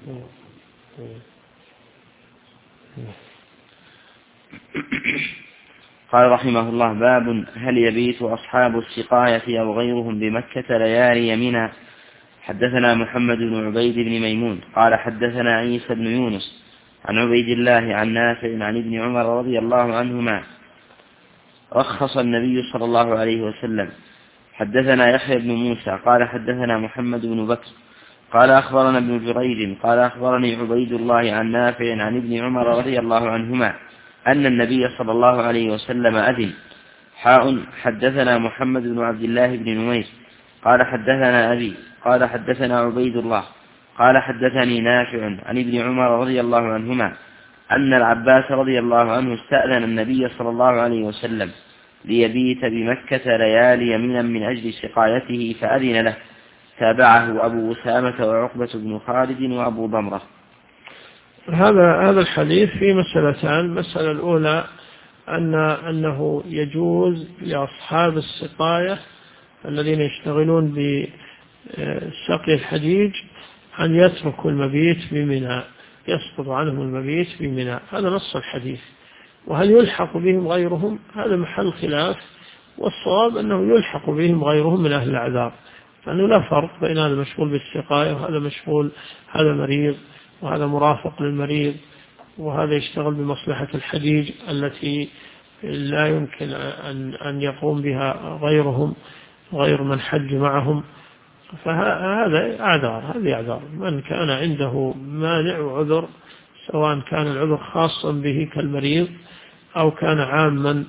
قال رحمه الله: باب هل يبيت أصحاب السقاية أو غيرهم بمكة ليالي منى. حدثنا محمد بن عبيد بن ميمون قال حدثنا عيسى بن يونس عن عبيد الله عن نافع عن ابن عمر رضي الله عنهما رخص النبي صلى الله عليه وسلم. حدثنا يحيى بن موسى قال حدثنا محمد بن بكر قال أخبرنا ابن جريج قال أخبرني عبيد الله عن نافع عن ابن عمر رضي الله عنهما أن النبي صلى الله عليه وسلم أذن. حدثنا محمد بن عبد الله بن نمير قال حدثنا أبي قال حدثنا عبيد الله قال حدثني نافع عن ابن عمر رضي الله عنهما أن العباس رضي الله عنه استأذن النبي صلى الله عليه وسلم ليبيت بمكة ليالي من أجل سقايته فأذن له. تابعه أبو أسامة وعقبة بن خالد وأبو ضمرة. هذا الحديث في مسألتان. المسألة الأولى أنه يجوز لأصحاب السقاية الذين يشتغلون بسقي الحديد أن يتركوا المبيت بمنى، يسقط عنهم المبيت بمنى. هذا نص الحديث. وهل يلحق بهم غيرهم؟ هذا محل خلاف، والصواب أنه يلحق بهم غيرهم من أهل الأعذار، لأنه لا فرق بين هذا مشغول بالسقاية وهذا مشغول، هذا مريض وهذا مرافق للمريض، وهذا يشتغل بمصلحة الحديد التي لا يمكن أن يقوم بها غيرهم غير من حج معهم. فهذا أعذار. من كان عنده مانع وعذر، سواء كان العذر خاصا به كالمريض أو كان عاما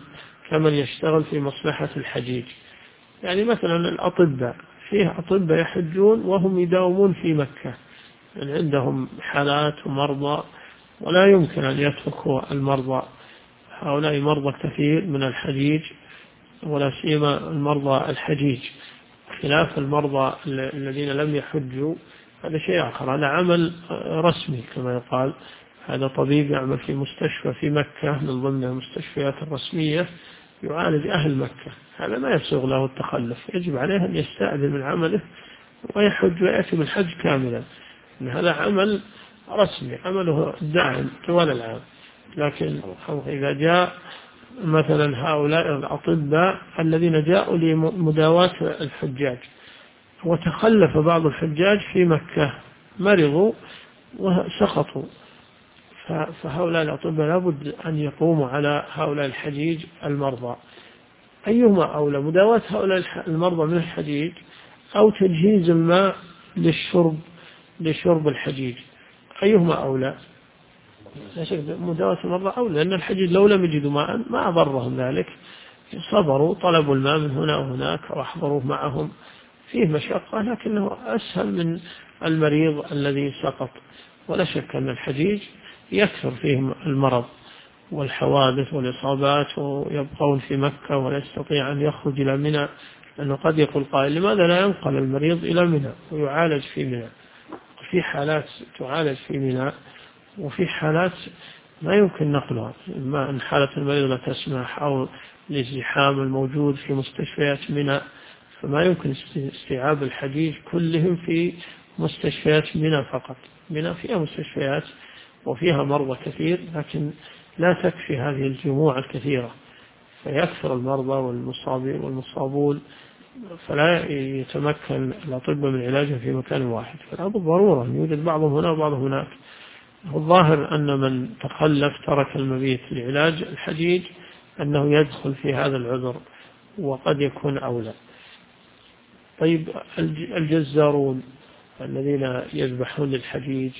كمن يشتغل في مصلحة الحجيج. يعني مثلا الأطباء، فيه أطباء يحجون وهم يداومون في مكة، يعني عندهم حالات ومرضى ولا يمكن أن يتركوا المرضى. هؤلاء مرضى كثير من الحجيج، ولا سيما المرضى الحجيج، خلاف المرضى الذين لم يحجوا. هذا شيء آخر، هذا عمل رسمي كما يقال. هذا طبيب يعمل في مستشفى في مكة من ضمن المستشفيات الرسمية، يعالج أهل مكة، هذا ما يسوغ له التخلف، يجب عليه أن يستأذن من عمله ويحج ويأتي بالحج كاملا. هذا عمل رسمي، عمله دائم طوال العام. لكن إذا جاء مثلا هؤلاء الأطباء الذين جاءوا لمداواة الحجاج وتخلف بعض الحجاج في مكة، مرضوا وسقطوا، فهؤلاء الأطباء لابد أن يقوموا على هؤلاء الحجيج المرضى. أيهما أولى، مداواة هؤلاء المرضى من الحجيج أو تجهيز الماء لشرب الحجيج؟ أيهما أولى؟ لا شك مداواة المرضى أولى، لأن الحجيج لو لم يجدوا ماء ما أضرهم ذلك، صبروا طلبوا الماء من هنا وهناك وأحضروه معهم، فيه مشقة لكنه أسهل من المريض الذي سقط. ولا شك أن الحجيج يكثر فيهم المرض والحوادث والإصابات، ويبقون في مكة ولا يستطيع أن يخرج إلى منى، لأنه قد يقول قائل لماذا لا ينقل المريض إلى منى ويعالج في منى؟ في حالات تعالج في منى وفي حالات ما يمكن نقلها، إما أن حالة المريض لا تسمح أو الازدحام الموجود في مستشفيات منى، فما يمكن استيعاب الحجيج كلهم في مستشفيات منى فقط. منى فيها مستشفيات وفيها مرضى كثير، لكن لا تكفي هذه الجموع الكثيرة، فيكثر المرضى والمصابون، فلا يتمكن الأطباء من علاجهم في مكان واحد، فلا بالضرورة أن يوجد بعضهم هنا وبعضهم هناك. الظاهر أن من تخلف ترك المبيت لعلاج الحجيج أنه يدخل في هذا العذر، وقد يكون أولى. طيب الجزارون الذين يذبحون للحجيج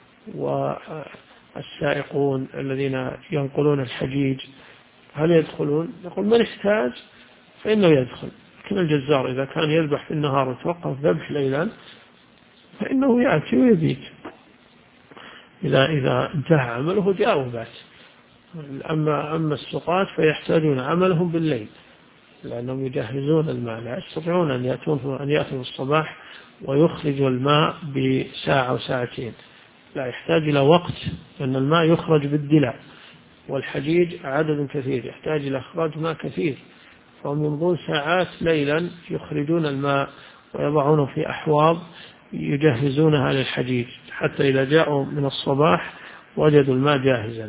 والسائقون الذين ينقلون الحجيج هل يدخلون؟ يقول من احتاج فإنه يدخل، لكن الجزار إذا كان يذبح في النهار وتوقف ذبح ليلا فإنه يأتي ويبيت، إذا انتهى عمله جاء وبات. أما السقاة فيحتاجون عملهم بالليل، لأنهم يجهزون الماء، لا يستطيعون أن يأتوا الصباح ويخرجوا الماء بساعة وساعتين، لا، يحتاج إلى وقت، لأن الماء يخرج بالدلع، والحجيج عدد كثير يحتاج إلى إخراج ماء كثير، فهم يمضون ساعات ليلا يخرجون الماء ويضعونه في أحواض يجهزونها للحجيج، حتى إذا جاءوا من الصباح وجدوا الماء جاهزا.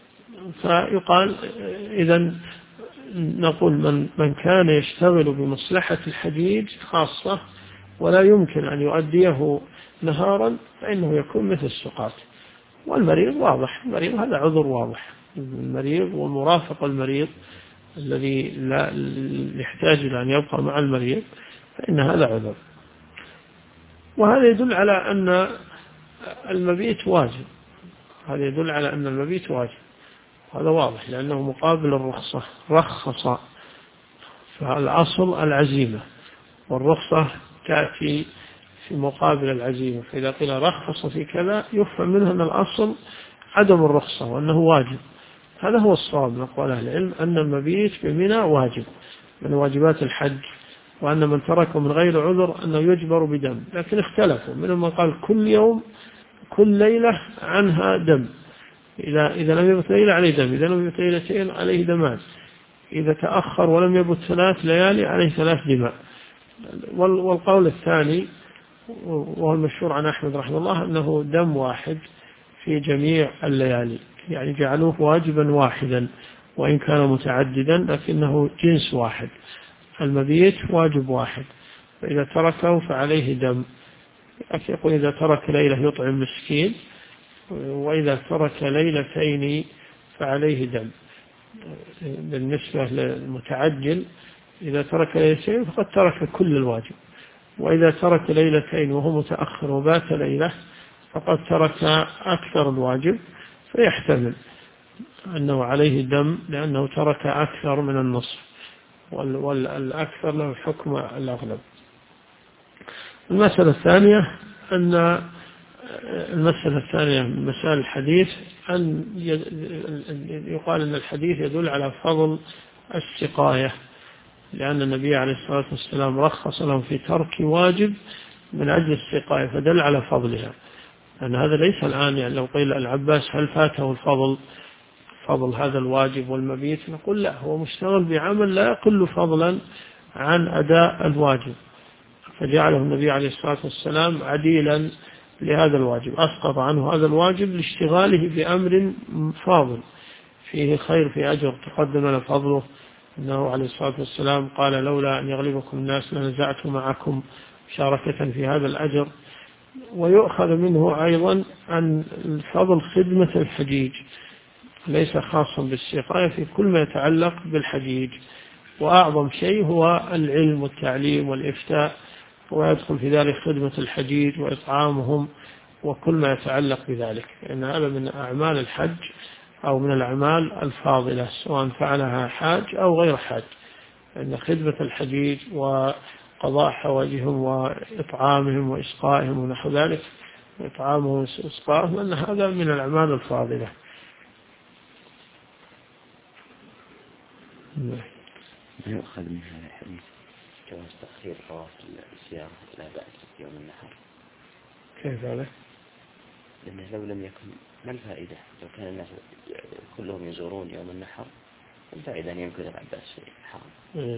فيقال إذن نقول من كان يشتغل بمصلحة الحجيج خاصة ولا يمكن أن يؤديه نهارا فإنه يكون مثل السقاة. والمريض واضح، المريض هذا عذر واضح، المريض ومرافق المريض الذي لا يحتاج إلى أن يبقى مع المريض فإن هذا عذر. وهذا يدل على أن المبيت واجب، هذا يدل على أن المبيت واجب، هذا واضح، لأنه مقابل الرخصة، رخص، فالأصل العزيمة، والرخصة تأتي في مقابل العزيمة، فإذا قيل رخص في كذا يفهم منه أن الأصل عدم الرخصة وأنه واجب. هذا هو الصواب من أقوال أهل العلم، أن المبيت بمنى واجب من واجبات الحج، وأن من تركه من غير عذر أنه يجبر بدم. لكن اختلفوا، منهم من قال كل يوم كل ليلة عنها دم، إذا لم يبت ليلة عليه دم، إذا لم يبت ليلتين عليه دمان، إذا تأخر ولم يبت 3 ليالي عليه 3 دماء. والقول الثاني وهو المشهور عن أحمد رحمه الله أنه دم واحد في جميع الليالي، يعني جعلوه واجبا واحدا وإن كان متعددا لكنه جنس واحد، المبيت واجب واحد، فإذا تركه فعليه دم. يقول إذا ترك ليلة يطعم مسكين، وإذا ترك ليلتين فعليه دم. بالنسبة للمتعجل إذا ترك ليلتين فقد ترك كل الواجب، وإذا ترك ليلتين وهو متأخر وبات ليلة فقد ترك أكثر الواجب، فيحتمل. أنه عليه دم لأنه ترك أكثر من النصف، والأكثر له حكم الأغلب. المسألة الثانية من مسائل الحديث أن يقال أن الحديث يدل على فضل السقاية، لأن النبي عليه الصلاة والسلام رخص لهم في ترك واجب من أجل السقاية، فدل على فضلها. لأن هذا ليس الآن، يعني لو قيل العباس هل فاته فضل هذا الواجب والمبيت، نقول لا، هو مشتغل بعمل لا يقل فضلا عن أداء الواجب، فجعله النبي عليه الصلاة والسلام عديلا لهذا الواجب، أسقط عنه هذا الواجب لاشتغاله بأمر فاضل فيه خير، في أجر تقدم لنا فضله، أنه عليه الصلاة والسلام قال لولا أن يغلبكم الناس لنزعت معكم مشاركة في هذا الأجر. ويؤخذ منه أيضا أن فضل خدمة الحجيج ليس خاصا بالسقاية، في كل ما يتعلق بالحجيج، وأعظم شيء هو العلم والتعليم والإفتاء، ويدخل في ذلك خدمة الحجيج وإطعامهم وكل ما يتعلق بذلك، لأن هذا من أعمال الحج أو من الأعمال الفاضلة سواء فعلها حاج أو غير حاج، لأن خدمة الحجيج وقضاء حوائجهم وإطعامهم وإسقائهم ونحو ذلك، إطعامهم وإسقائهم، أن هذا من الأعمال الفاضلة. ما يؤخذ من هذا الحديث جواز تأخير طواف الزيارة إلى بعد يوم النحر؟ كيف هذا؟ لأنه لو لم يكن ما الفائدة؟ لو كان الناس كلهم يزورون يوم النحر، الفائدة أن يمكث العباس في الحرم.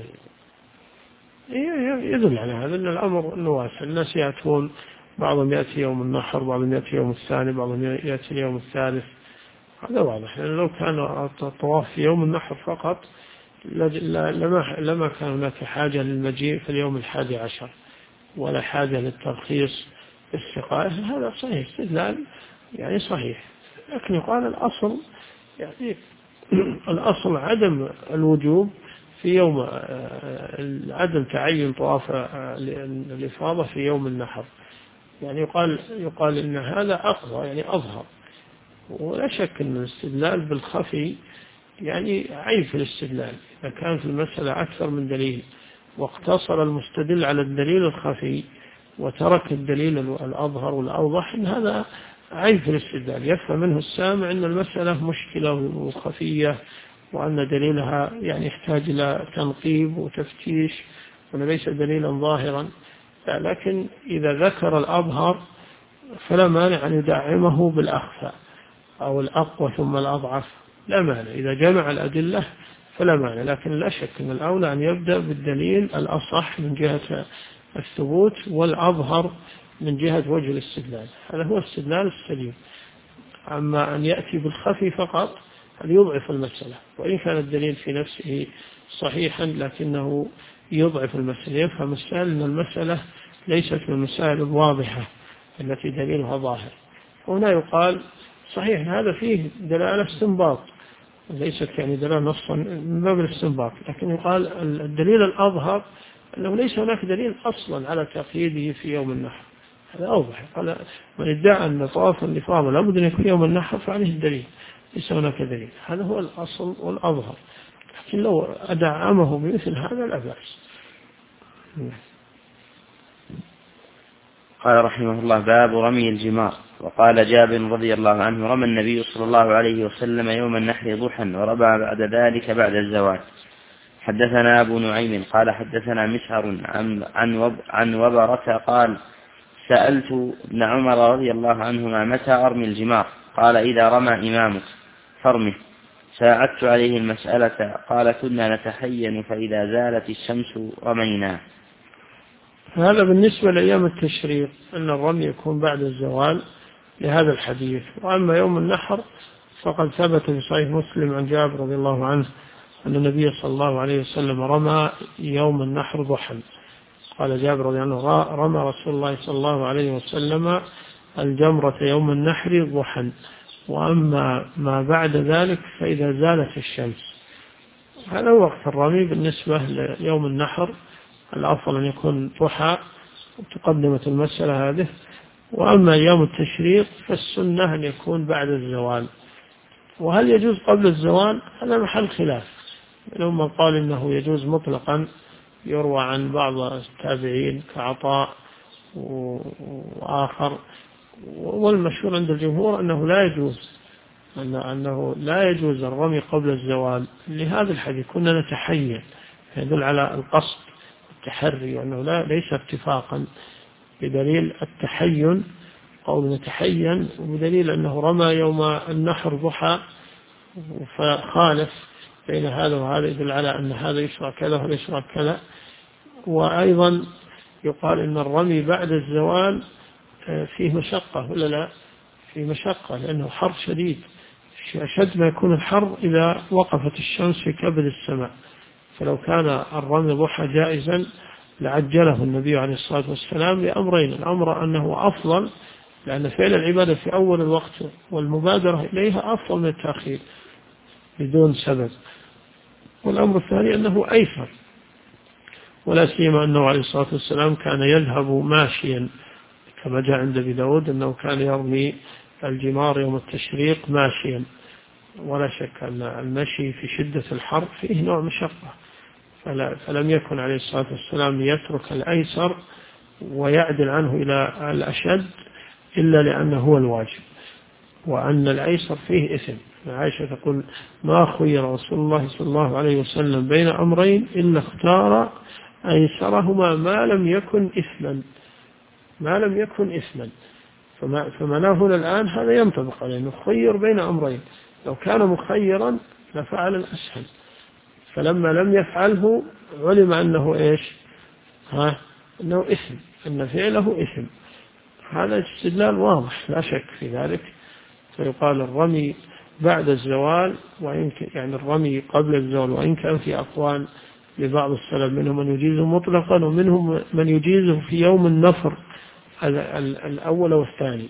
يدل على هذا أن الأمر أنه واسع، الناس يأتون، بعضهم يأتي يوم النحر، بعضهم يأتي يوم الثاني، بعضهم يأتي اليوم الثالث، هذا واضح. لأن لو كان الطواف في يوم النحر فقط لما كان هناك حاجة للمجيء في اليوم 11 ولا حاجة للترخيص في السقاية. هذا صحيح، استدلال يعني صحيح، لكن يقال الأصل يعني الأصل عدم الوجوب في يوم، عدم تعين طواف الإفاضة في يوم النحر، يعني يقال إن هذا أقوى يعني أظهر. ولا شك أن الاستدلال بالخفي يعني عيب في الاستدلال، إذا كان في المسألة أكثر من دليل واقتصر المستدل على الدليل الخفي وترك الدليل الأظهر والأوضح، إن هذا عيب في الاستدلال، يفهم منه السامع أن المسألة مشكلة وخفية، وأن دليلها يعني يحتاج إلى تنقيب وتفتيش وليس دليلا ظاهرا. لكن إذا ذكر الأظهر فلا مانع أن يدعمه بالأخفى أو الأقوى ثم الأضعف، لا مانع، إذا جمع الأدلة فلا مانع، لكن لا شك أن الأولى أن يبدأ بالدليل الأصح من جهة الثبوت والأظهر من جهة وجه الاستدلال، هذا هو الاستدلال السليم. أما أن يأتي بالخفي فقط هذا يضعف المسألة، وإن كان الدليل في نفسه صحيحا لكنه يضعف المسألة، يفهم السائل أن المسألة ليست من المسائل الواضحة التي دليلها ظاهر. هنا يقال صحيح هذا فيه دلالة استنباط، ليست يعني دلالة نصا من باب الاستنباط، لكن يقال الدليل الأظهر أنه ليس هناك دليل أصلا على تقييده في يوم النحر، هذا أوضح. قال من ادعى أن طواف الإفاضة لابد أن يكون يوم النحر فعليه الدليل، ليس هناك دليل، هذا هو الأصل والأظهر، لكن لو أدعمه بمثل هذا لا بأس. قال رحمه الله: باب رمي الجمار. وقال جابر رضي الله عنه: رمى النبي صلى الله عليه وسلم يوم النحر ضحى، ورمى بعد ذلك بعد الزوال. حدثنا أبو نعيم قال حدثنا مسهر عن وبرة قال: سألت ابن عمر رضي الله عنهما: متى أرمي الجمار؟ قال: إذا رمى إمامك فارمه. ساعدت عليه المسألة، قال: كنا نتحين فإذا زالت الشمس رمينا. هذا بالنسبة لأيام التشريق أن الرمي يكون بعد الزوال لهذا الحديث. وأما يوم النحر فقد ثبت في صحيح مسلم عن جابر رضي الله عنه أن النبي صلى الله عليه وسلم رمى يوم النحر ضحى. قال جابر رضي الله عنه: رمى رسول الله صلى الله عليه وسلم الجمرة يوم النحر ضحى، وأما ما بعد ذلك فإذا زالت الشمس. هذا وقت الرمي بالنسبة ليوم النحر، الأفضل أن يكون ضحى، تقدمت المسألة هذه. وأما يوم التشريق فالسنة أن يكون بعد الزوال، وهل يجوز قبل الزوال؟ هذا محل خلاف. منهم من قال إنه يجوز مطلقا، يروى عن بعض التابعين كعطاء وآخر، والمشهور عند الجمهور أنه لا يجوز، أنه لا يجوز الرمي قبل الزوال لهذا الحديث كنا نتحين، يدل على القصد والتحري، وأنه ليس اتفاقا، بدليل التحين قول نتحين، وبدليل أنه رمى يوم النحر ضحى فخالف بين هذا وهذا، يدل على أن هذا يشرع كذا وهذا يشرع كذا. وأيضا يقال إن الرمي بعد الزوال فيه مشقة ولا لا؟ فيه مشقة لأنه حر شديد، أشد ما يكون الحر إذا وقفت الشمس في كبد السماء. فلو كان الرمي ضحى جائزا لعجله النبي عليه الصلاة والسلام لأمرين: الأمر أنه أفضل لأن فعل العبادة في أول الوقت والمبادرة إليها أفضل من التأخير بدون سبب، والأمر الثاني أنه أيسر، ولا سيما أنه عليه الصلاة والسلام كان يذهب ماشيا كما جاء عند أبي داود أنه كان يرمي الجمار يوم التشريق ماشيا، ولا شك أن المشي في شدة الحر فيه نوع مشقة، فلم يكن عليه الصلاة والسلام يترك الأيسر ويعدل عنه إلى الأشد إلا لأنه هو الواجب، وأن الأيسر فيه إثم. عائشة تقول: ما خير رسول الله صلى الله عليه وسلم بين أمرين إلا اختار أيسرهما ما لم يكن إثما، ما لم يكن إثما. فما هنا الآن هذا ينطبق عليه أنه خير بين أمرين، لو كان مخيرا لفعل الأسهل، فلما لم يفعله علم أنه إيش؟ أنه إثم، أن فعله إثم. هذا استدلال واضح لا شك في ذلك. فيقال الرمي بعد الزوال، وإن يعني الرمي قبل الزوال، وإن كان في أقوال لبعض السلف منهم من يجيزه مطلقا ومنهم من يجيزه في يوم النفر الأول والثاني.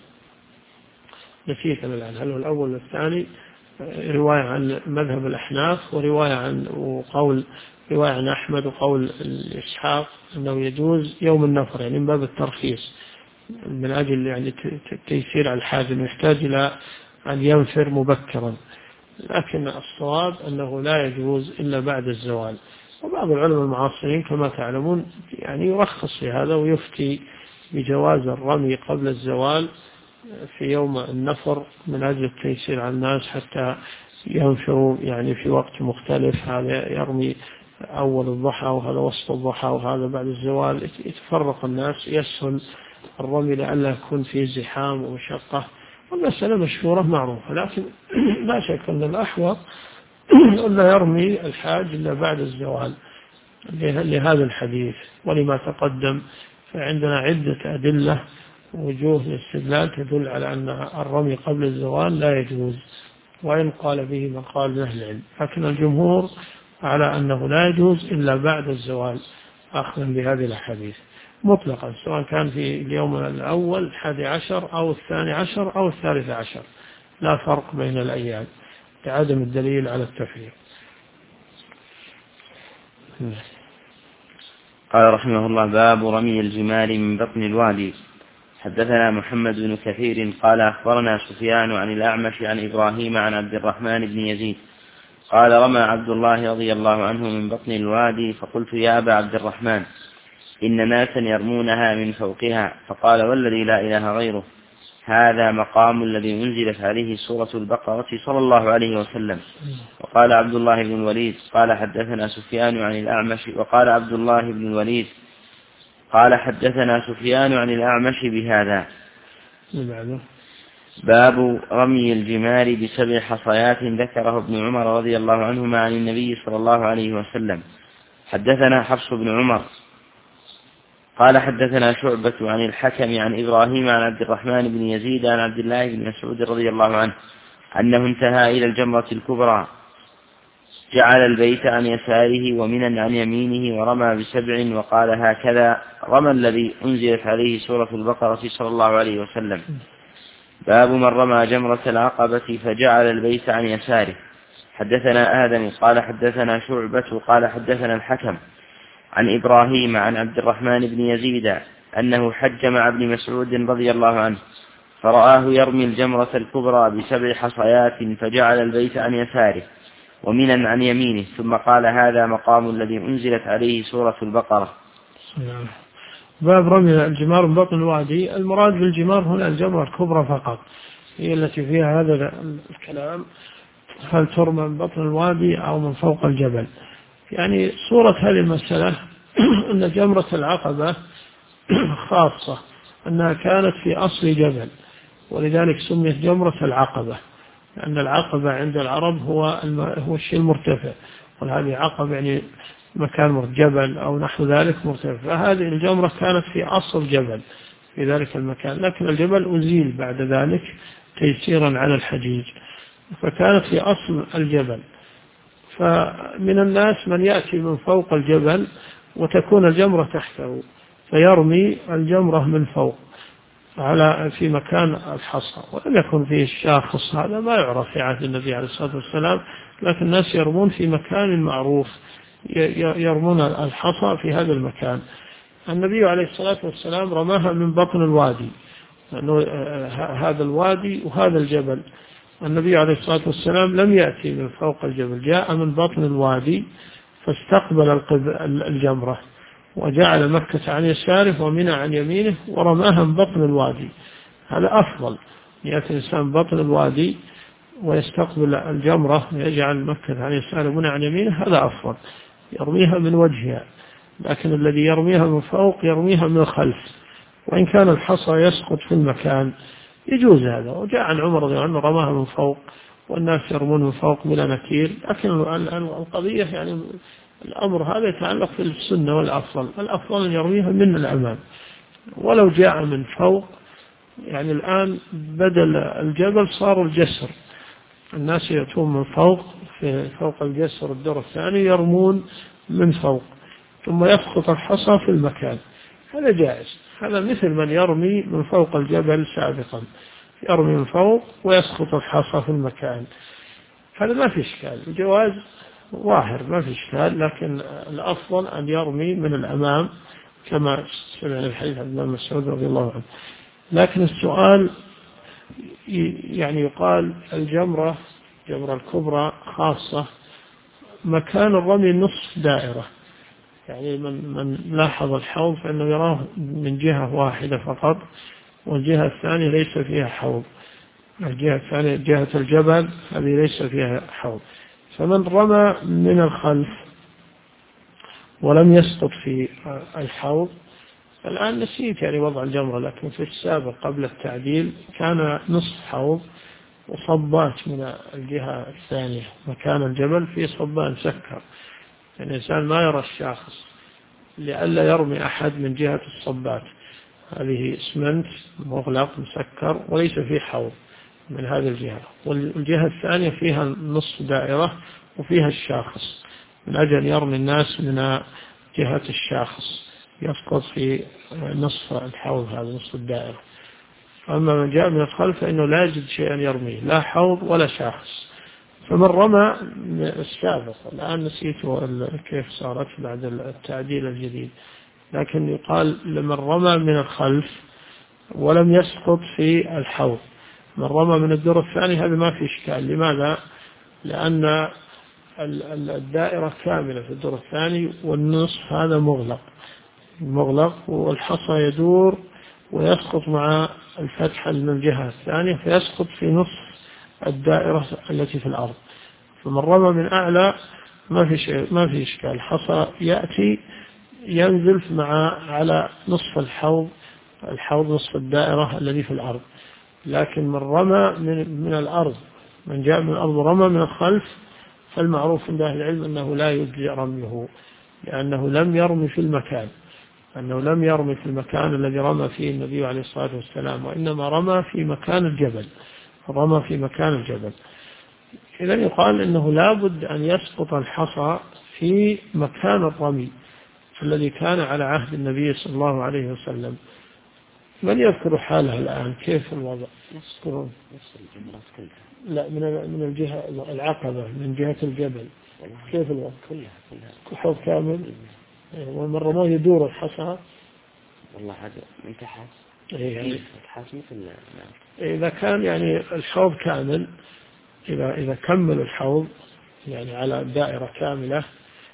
نسيت أنا الآن هل هو الأول والثاني. رواية عن مذهب الأحناف رواية عن أحمد وقول الإسحاق أنه يجوز يوم النفر، يعني من باب الترخيص من أجل يعني تيسير على الحاج أنه يحتاج إلى أن ينفر مبكرا، لكن الصواب أنه لا يجوز إلا بعد الزوال. وبعض العلماء المعاصرين كما تعلمون يعني يرخص في هذا ويفتي بجواز الرمي قبل الزوال في يوم النفر من أجل التيسير على الناس حتى ينفروا يعني في وقت مختلف، هذا يرمي أول الضحى وهذا وسط الضحى وهذا بعد الزوال، يتفرق الناس، يسهل الرمي لئلا يكون فيه زحام ومشقة. والمسألة مشهورة معروفة، لكن لا شك أن الأحوط ألا يرمي الحاج إلا بعد الزوال لهذا الحديث ولما تقدم. فعندنا عدة أدلة وجوه الاستدلال تدل على أن الرمي قبل الزوال لا يجوز، وإن قال به من قال من أهل العلم، لكن الجمهور على أنه لا يجوز إلا بعد الزوال أخذا بهذه الحديث مطلقا، سواء كان في اليوم الأول 11 أو 12 أو 13، لا فرق بين الأيام لعدم الدليل على التفريق. قال رحمه الله: باب رمي الجمار من بطن الوادي. حدثنا محمد بن كثير قال أخبرنا سفيان عن الأعمش عن إبراهيم عن عبد الرحمن بن يزيد قال: رمى عبد الله رضي الله عنه من بطن الوادي، فقلت: يا أبا عبد الرحمن، إن ناسا يرمونها من فوقها. فقال: والذي لا إله غيره، هذا مقام الذي أنزلت عليه سورة البقرة صلى الله عليه وسلم. وقال عبد الله بن الوليد قال حدثنا سفيان عن الأعمش، وقال عبد الله بن الوليد قال حدثنا سفيان عن الأعمش بهذا. باب رمي الجمار ب7 حصيات ذكره ابن عمر رضي الله عنهما عن النبي صلى الله عليه وسلم. حدثنا حفص بن عمر قال حدثنا شعبة عن الحكم عن إبراهيم عن عبد الرحمن بن يزيد عن عبد الله بن مسعود رضي الله عنه أنه انتهى إلى الجمرة الكبرى، جعل البيت عن يساره ومنا عن يمينه ورمى ب7 وقال: هكذا رمى الذي أنزلت عليه سورة البقرة صلى الله عليه وسلم. باب من رمى جمرة العقبة فجعل البيت عن يساره. حدثنا آدم قال حدثنا شعبة قال حدثنا الحكم عن إبراهيم عن عبد الرحمن بن يزيد أنه حج مع ابن مسعود رضي الله عنه، فرآه يرمي الجمرة الكبرى ب7 حصيات فجعل البيت عن يساره ومنا عن يمينه، ثم قال: هذا مقام الذي أنزلت عليه سورة البقرة. باب رمي الجمار من بطن الوادي. المراد بالجمار هنا الجمرة الكبرى فقط، هي التي فيها هذا الكلام، هل ترمى من بطن الوادي أو من فوق الجبل. يعني صورة هذه المسألة أن جمرة العقبة خاصة، أنها كانت في أصل جبل، ولذلك سميت جمرة العقبة، لأن العقبة عند العرب هو الشيء المرتفع، وهذه عقبة يعني مكان جبل أو نحو ذلك مرتفع. فهذه الجمرة كانت في أصل جبل في ذلك المكان، لكن الجبل أزيل بعد ذلك تيسيرا على الحجيج، فكانت في أصل الجبل. فمن الناس من يأتي من فوق الجبل وتكون الجمرة تحته، فيرمي الجمرة من فوق في مكان الحصى، ولم يكن فيه الشاخص، هذا ما يعرف في عهد النبي عليه الصلاة والسلام، لكن الناس يرمون في مكان معروف، يرمون الحصى في هذا المكان. النبي عليه الصلاة والسلام رماها من بطن الوادي، لأنه هذا الوادي وهذا الجبل. النبي عليه الصلاة والسلام لم يأتي من فوق الجبل، جاء من بطن الوادي فاستقبل الجمرة وجعل مكة عن يساره ومنى عن يمينه ورماها من بطن الوادي. هذا أفضل، يأتي الإنسان بطن الوادي ويستقبل الجمرة ويجعل مكة عن يساره ومنى عن يمينه، هذا أفضل، يرميها من وجهها. لكن الذي يرميها من فوق يرميها من الخلف، وإن كان الحصى يسقط في المكان يجوز هذا. وجاء عن عمر رضي الله عنه رماها من فوق، والناس يرمون من فوق بلا نكير. لكن القضية يعني الأمر هذا يتعلق في السنة، والأفضل أن يرميها من الأمام. ولو جاء من فوق، يعني الآن بدل الجبل صار الجسر، الناس يأتون من فوق الجسر الدور الثاني يرمون من فوق، ثم يسقط الحصى في المكان، هذا جائز. هذا مثل من يرمي من فوق الجبل سابقا، يرمي من فوق ويسقط الحصى في المكان، هذا ما في إشكال، الجواز ظاهر ما في إشكال. لكن الأفضل أن يرمي من الأمام كما سمع الحديث عن ابن مسعود رضي الله عنه. لكن السؤال يعني يقال الجمرة الكبرى خاصة مكان الرمي نصف دائرة، يعني من لاحظ الحوض فإنه يراه من جهة واحدة فقط، والجهة الثانية ليس فيها حوض، الجهة الثانية جهة الجبل هذه ليس فيها حوض. فمن رمى من الخلف ولم يسقط في الحوض، الآن نسيت يعني وضع الجمرة، لكن في السابق قبل التعديل كان نصف حوض وصبات من الجهة الثانية مكان الجبل، في صبان سكر، يعني الإنسان ما يرى الشاخص لئلا يرمي أحد من جهة الصبات، هذه اسمنت مغلق مسكر وليس فيه حوض من هذه الجهة، والجهة الثانية فيها نصف دائرة وفيها الشاخص، من أجل أن يرمي الناس من جهة الشاخص يسقط في نصف الحوض، هذا نصف الدائرة. أما من جاء من الخلف فإنه لا يجد شيئا يرميه، لا حوض ولا شاخص. فمن رمى السابق، الآن نسيت كيف صارت بعد التعديل الجديد، لكن يقال لمن رمى من الخلف ولم يسقط في الحوض، من رمى من الدور الثاني هذا ما في إشكال. لماذا؟ لأن الدائرة كاملة في الدور الثاني، والنصف هذا مغلق والحصى يدور ويسقط مع الفتحة من الجهة الثانية، فيسقط في نصف الدائرة التي في الأرض. فمن رمى من أعلى ما في إشكال، الحصى يأتي ينزل على نصف الحوض نصف الدائرة الذي في الأرض. لكن من رمى من الأرض، من جاء من الأرض رمى من الخلف، فالمعروف عند أهل العلم أنه لا يجزئ رميه، لأنه لم يرمي في المكان الذي رمى فيه النبي عليه الصلاة والسلام، وإنما رمى في مكان الجبل. إذن يقال إنه لا بد أن يسقط الحصى في مكان الرمي الذي كان على عهد النبي صلى الله عليه وسلم. من يذكر حاله الآن كيف الوضع؟ يذكرون لا من الجهة العقبة من جهة الجبل كيف الوضع؟ كلها حوض كامل، ومن رماه يدور الحصى والله هذا من تحت يعني إذا كان يعني الحوض كامل، إذا كمل الحوض يعني على دائرة كاملة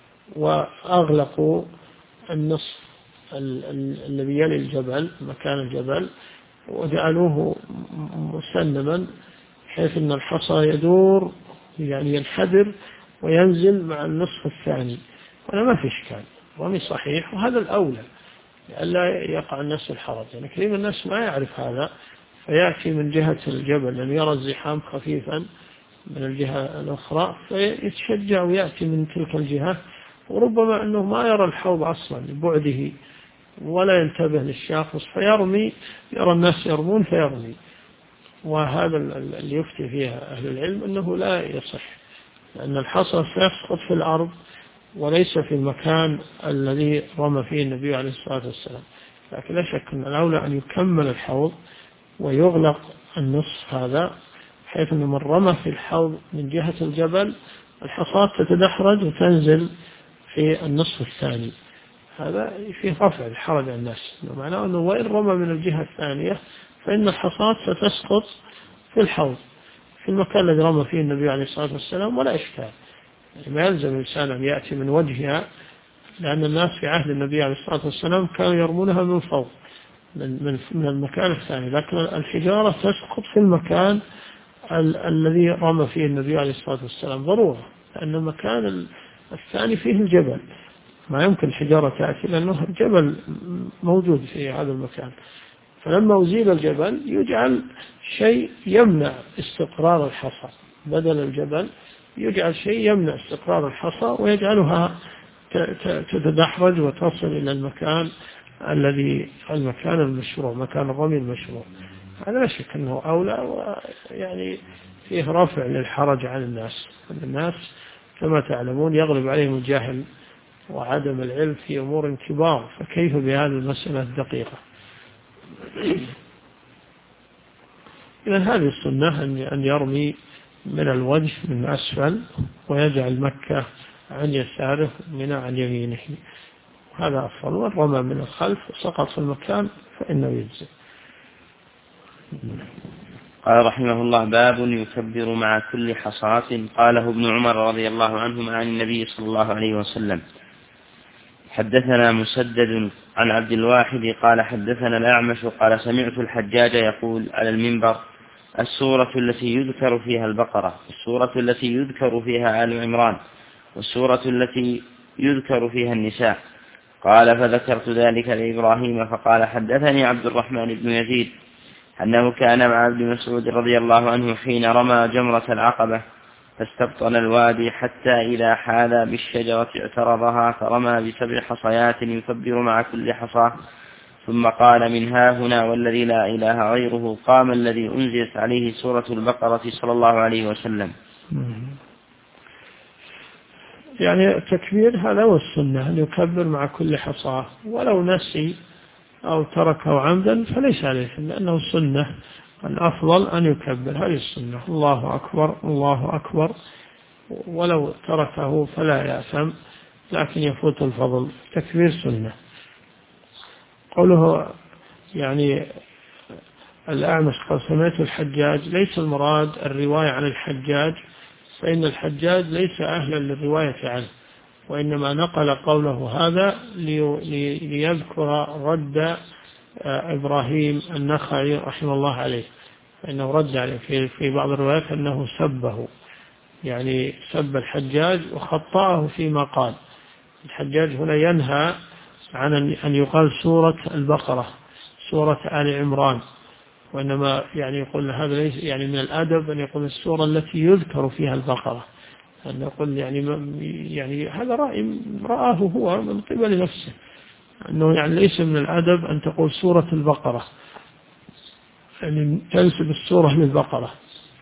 وأغلقوا النصف الذي يلي الجبل مكان الجبل وجعلوه مسنما حيث أن الحصى يدور يعني ينحدر وينزل مع النصف الثاني، وأنا ما في إشكال رمي صحيح، وهذا الأولى لئلا يقع الناس الحرج. يعني كثير من الناس ما يعرف هذا فيأتي من جهة الجبل لأن يرى الزحام خفيفا من الجهة الأخرى فيتشجع ويأتي من تلك الجهة، وربما أنه ما يرى الحوض أصلا لبعده ولا ينتبه للشاخص فيرمي، يرى الناس يرمون فيرمي. وهذا اللي يفتي فيها أهل العلم أنه لا يصح، لأن الحصى سيسقط في الأرض وليس في المكان الذي رمى فيه النبي عليه الصلاة والسلام. لكن لا شك أن الأولى أن يكمل الحوض ويغلق النصف هذا حيث أن من رمى في الحوض من جهة الجبل الحصاة تتدحرج وتنزل في النصف الثاني، هذا في رفع الحرج عن الناس، معناه أنه وإن رمى من الجهة الثانية فإن الحصاة ستسقط في الحوض في المكان الذي رمى فيه النبي عليه الصلاة والسلام ولا إشكال. يعني ما يلزم الإنسان أن يأتي من وجهها، لأن الناس في عهد النبي عليه الصلاة والسلام كانوا يرمونها من فوق من المكان الثاني، لكن الحجارة تسقط في المكان الذي رمى فيه النبي عليه الصلاة والسلام ضرورة، لأن المكان الثاني فيه الجبل ما يمكن الحجارة تأتي لأنه الجبل موجود في هذا المكان. فلما أزيل الجبل يجعل شيء يمنع استقرار الحصى، بدل الجبل يجعل شيء يمنع استقرار الحصى ويجعلها تتدحرج وتصل إلى المكان المشروع، مكان الرمي المشروع. هذا لا شك أنه أولى، ويعني فيه رفع للحرج عن الناس. الناس كما تعلمون يغلب عليهم الجهل وعدم العلم في أمور كبار، فكيف بهذه المسألة الدقيقة؟ إذن هذه السنة أن يرمي من الوجه من أسفل ويجعل مكة عن يساره منى عن يمينه، هذا أفضل. والرمى من الخلف سقط في المكان فإنه يجزي. قال رحمه الله: باب يكبر مع كل حصاة. قاله ابن عمر رضي الله عنهما عن النبي صلى الله عليه وسلم. حدثنا مسدد عن عبد الواحد قال حدثنا الأعمش قال سمعت الحجاج يقول على المنبر: السورة التي يذكر فيها البقرة، السورة التي يذكر فيها آل عمران، والسورة التي يذكر فيها النساء. قال فذكرت ذلك لإبراهيم فقال حدثني عبد الرحمن بن يزيد أنه كان مع ابن مسعود رضي الله عنه حين رمى جمرة العقبة فاستبطن الوادي حتى إذا حاذى بالشجرة اعترضها فرمى ب7 حصيات يكبر مع كل حصاة، ثم قال: من ها هنا والذي لا إله غيره قام الذي أنزلت عليه سورة البقرة صلى الله عليه وسلم. يعني التكبير هذا هو السنة، أن يكبر مع كل حصاة، ولو نسي أو تركه عمدا فليس عليه، لأنه سنة. الأفضل أن يكبر، هذه السنة، الله أكبر الله أكبر، ولو تركه فلا يأثم، لكن يفوت الفضل. تكبير سنة. قوله يعني الأعمش قال سمعت الحجاج، ليس المراد الرواية عن الحجاج، فإن الحجاج ليس أهلا للرواية عنه، وإنما نقل قوله هذا ليذكر رد إبراهيم النخعي رحمه الله عليه، فإنه رد عليه في بعض الروايات أنه سبه، يعني سب الحجاج وخطأه فيما قال. الحجاج هنا ينهى عن أن يقال سورة البقرة، سورة آل عمران، وإنما يعني يقول هذا ليس يعني من الأدب أن يقول السورة التي يذكر فيها البقرة، أن يقول يعني هذا رآه هو من قبل نفسه، أنه يعني ليس من الأدب أن تقول سورة البقرة، يعني تنسب السورة للبقرة،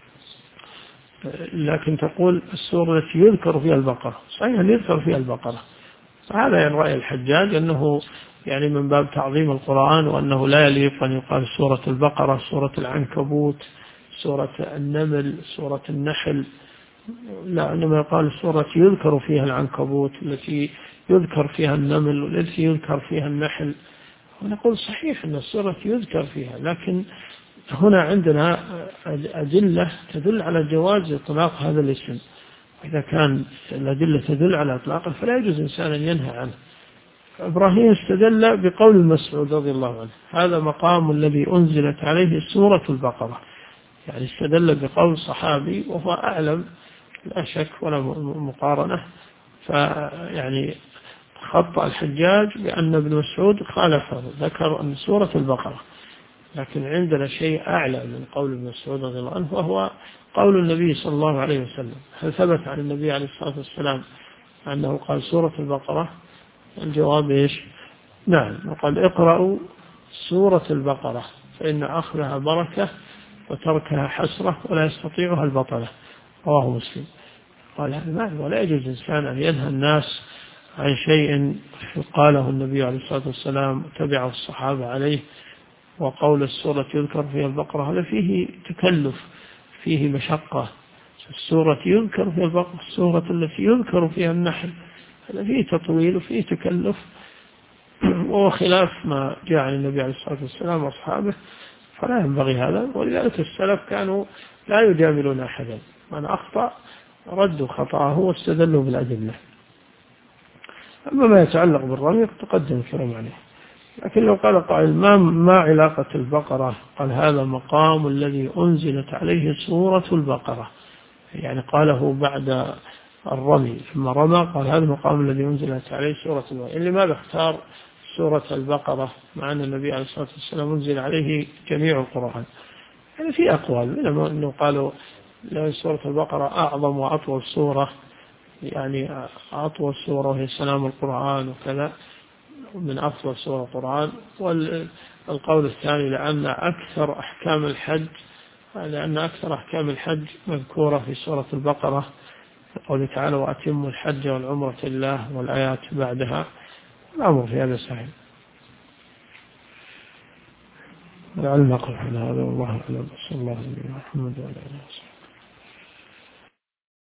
لكن تقول السورة التي يذكر فيها البقرة. صحيح أن يذكر فيها البقرة، هذا يعني رأي الحجاج أنه يعني من باب تعظيم القرآن، وأنه لا يليق أن يقال سورة البقرة، سورة العنكبوت، سورة النمل، سورة النحل، لا، إنما يقال السورة التي يذكر فيها العنكبوت، التي يذكر فيها النمل، والتي يذكر فيها النحل، ونقول صحيح أن السورة يذكر فيها، لكن هنا عندنا أدلة تدل على جواز إطلاق هذا الاسم. إذا كان الأدلة تدل على إطلاقه فلا يجوز إنسان أن ينهى عنه. إبراهيم استدل بقول المسعود رضي الله عنه: هذا مقام الذي أنزلت عليه سورة البقرة. يعني استدل بقول صحابي وهو أعلم لا شك ولا مقارنة. فيعني خطأ الحجاج بأن ابن مسعود خالفه، ذكر أن سورة البقرة، لكن عندنا شيء أعلى من قول ابن مسعود رضي الله عنه، وهو قول النبي صلى الله عليه وسلم. هل ثبت عن النبي عليه الصلاة والسلام أنه قال سورة البقرة؟ الجواب إيش؟ نعم. وقال: اقرأوا سورة البقرة فإن أخذها بركة وتركها حسرة ولا يستطيعها البطلة. رواه مسلم. قال: هذا معنى ولا يجوز إنسان أن ينهى الناس عن شيء قاله النبي عليه الصلاة والسلام وتبعه الصحابة عليه. وقول السورة يذكر فيها البقرة هذا فيه تكلف، فيه مشقة. السورة يذكر فيها البقرة، السورة التي يذكر فيها النحل، هذا فيه تطويل وفيه تكلف، وهو خلاف ما جاء عن النبي عليه الصلاة والسلام وأصحابه، فلا ينبغي هذا. ولذلك السلف كانوا لا يجاملون أحدا، من أخطأ ردوا خطأه واستدلوا بالأدلة. أما ما يتعلق بالرمي تقدم الكلام عليه. لكن لو قال قائل: ما علاقة البقرة؟ قال: هذا مقام الذي أنزلت عليه سورة البقرة، يعني قاله بعد الرمي ثم رمى، قال: هذا المقام الذي أنزلت عليه سورة البقرة. لماذا اختار سورة البقرة مع أن النبي عليه الصلاة والسلام أنزل عليه جميع القرآن؟ يعني في أقوال منهم أنه قالوا لأن سورة البقرة أعظم وأطول سورة، يعني أطول سورة وهي سلام القرآن وكذا، من أفضل سورة القرآن. والقول الثاني لأن أكثر أحكام الحج مذكورة في سورة البقرة، قوله تعالى: وأتموا الحج والعمرة لله، والآيات بعدها. الأمر في هذا سهل. لعل نقف على هذا، والله أعلم. صلى الله عليه وسلم.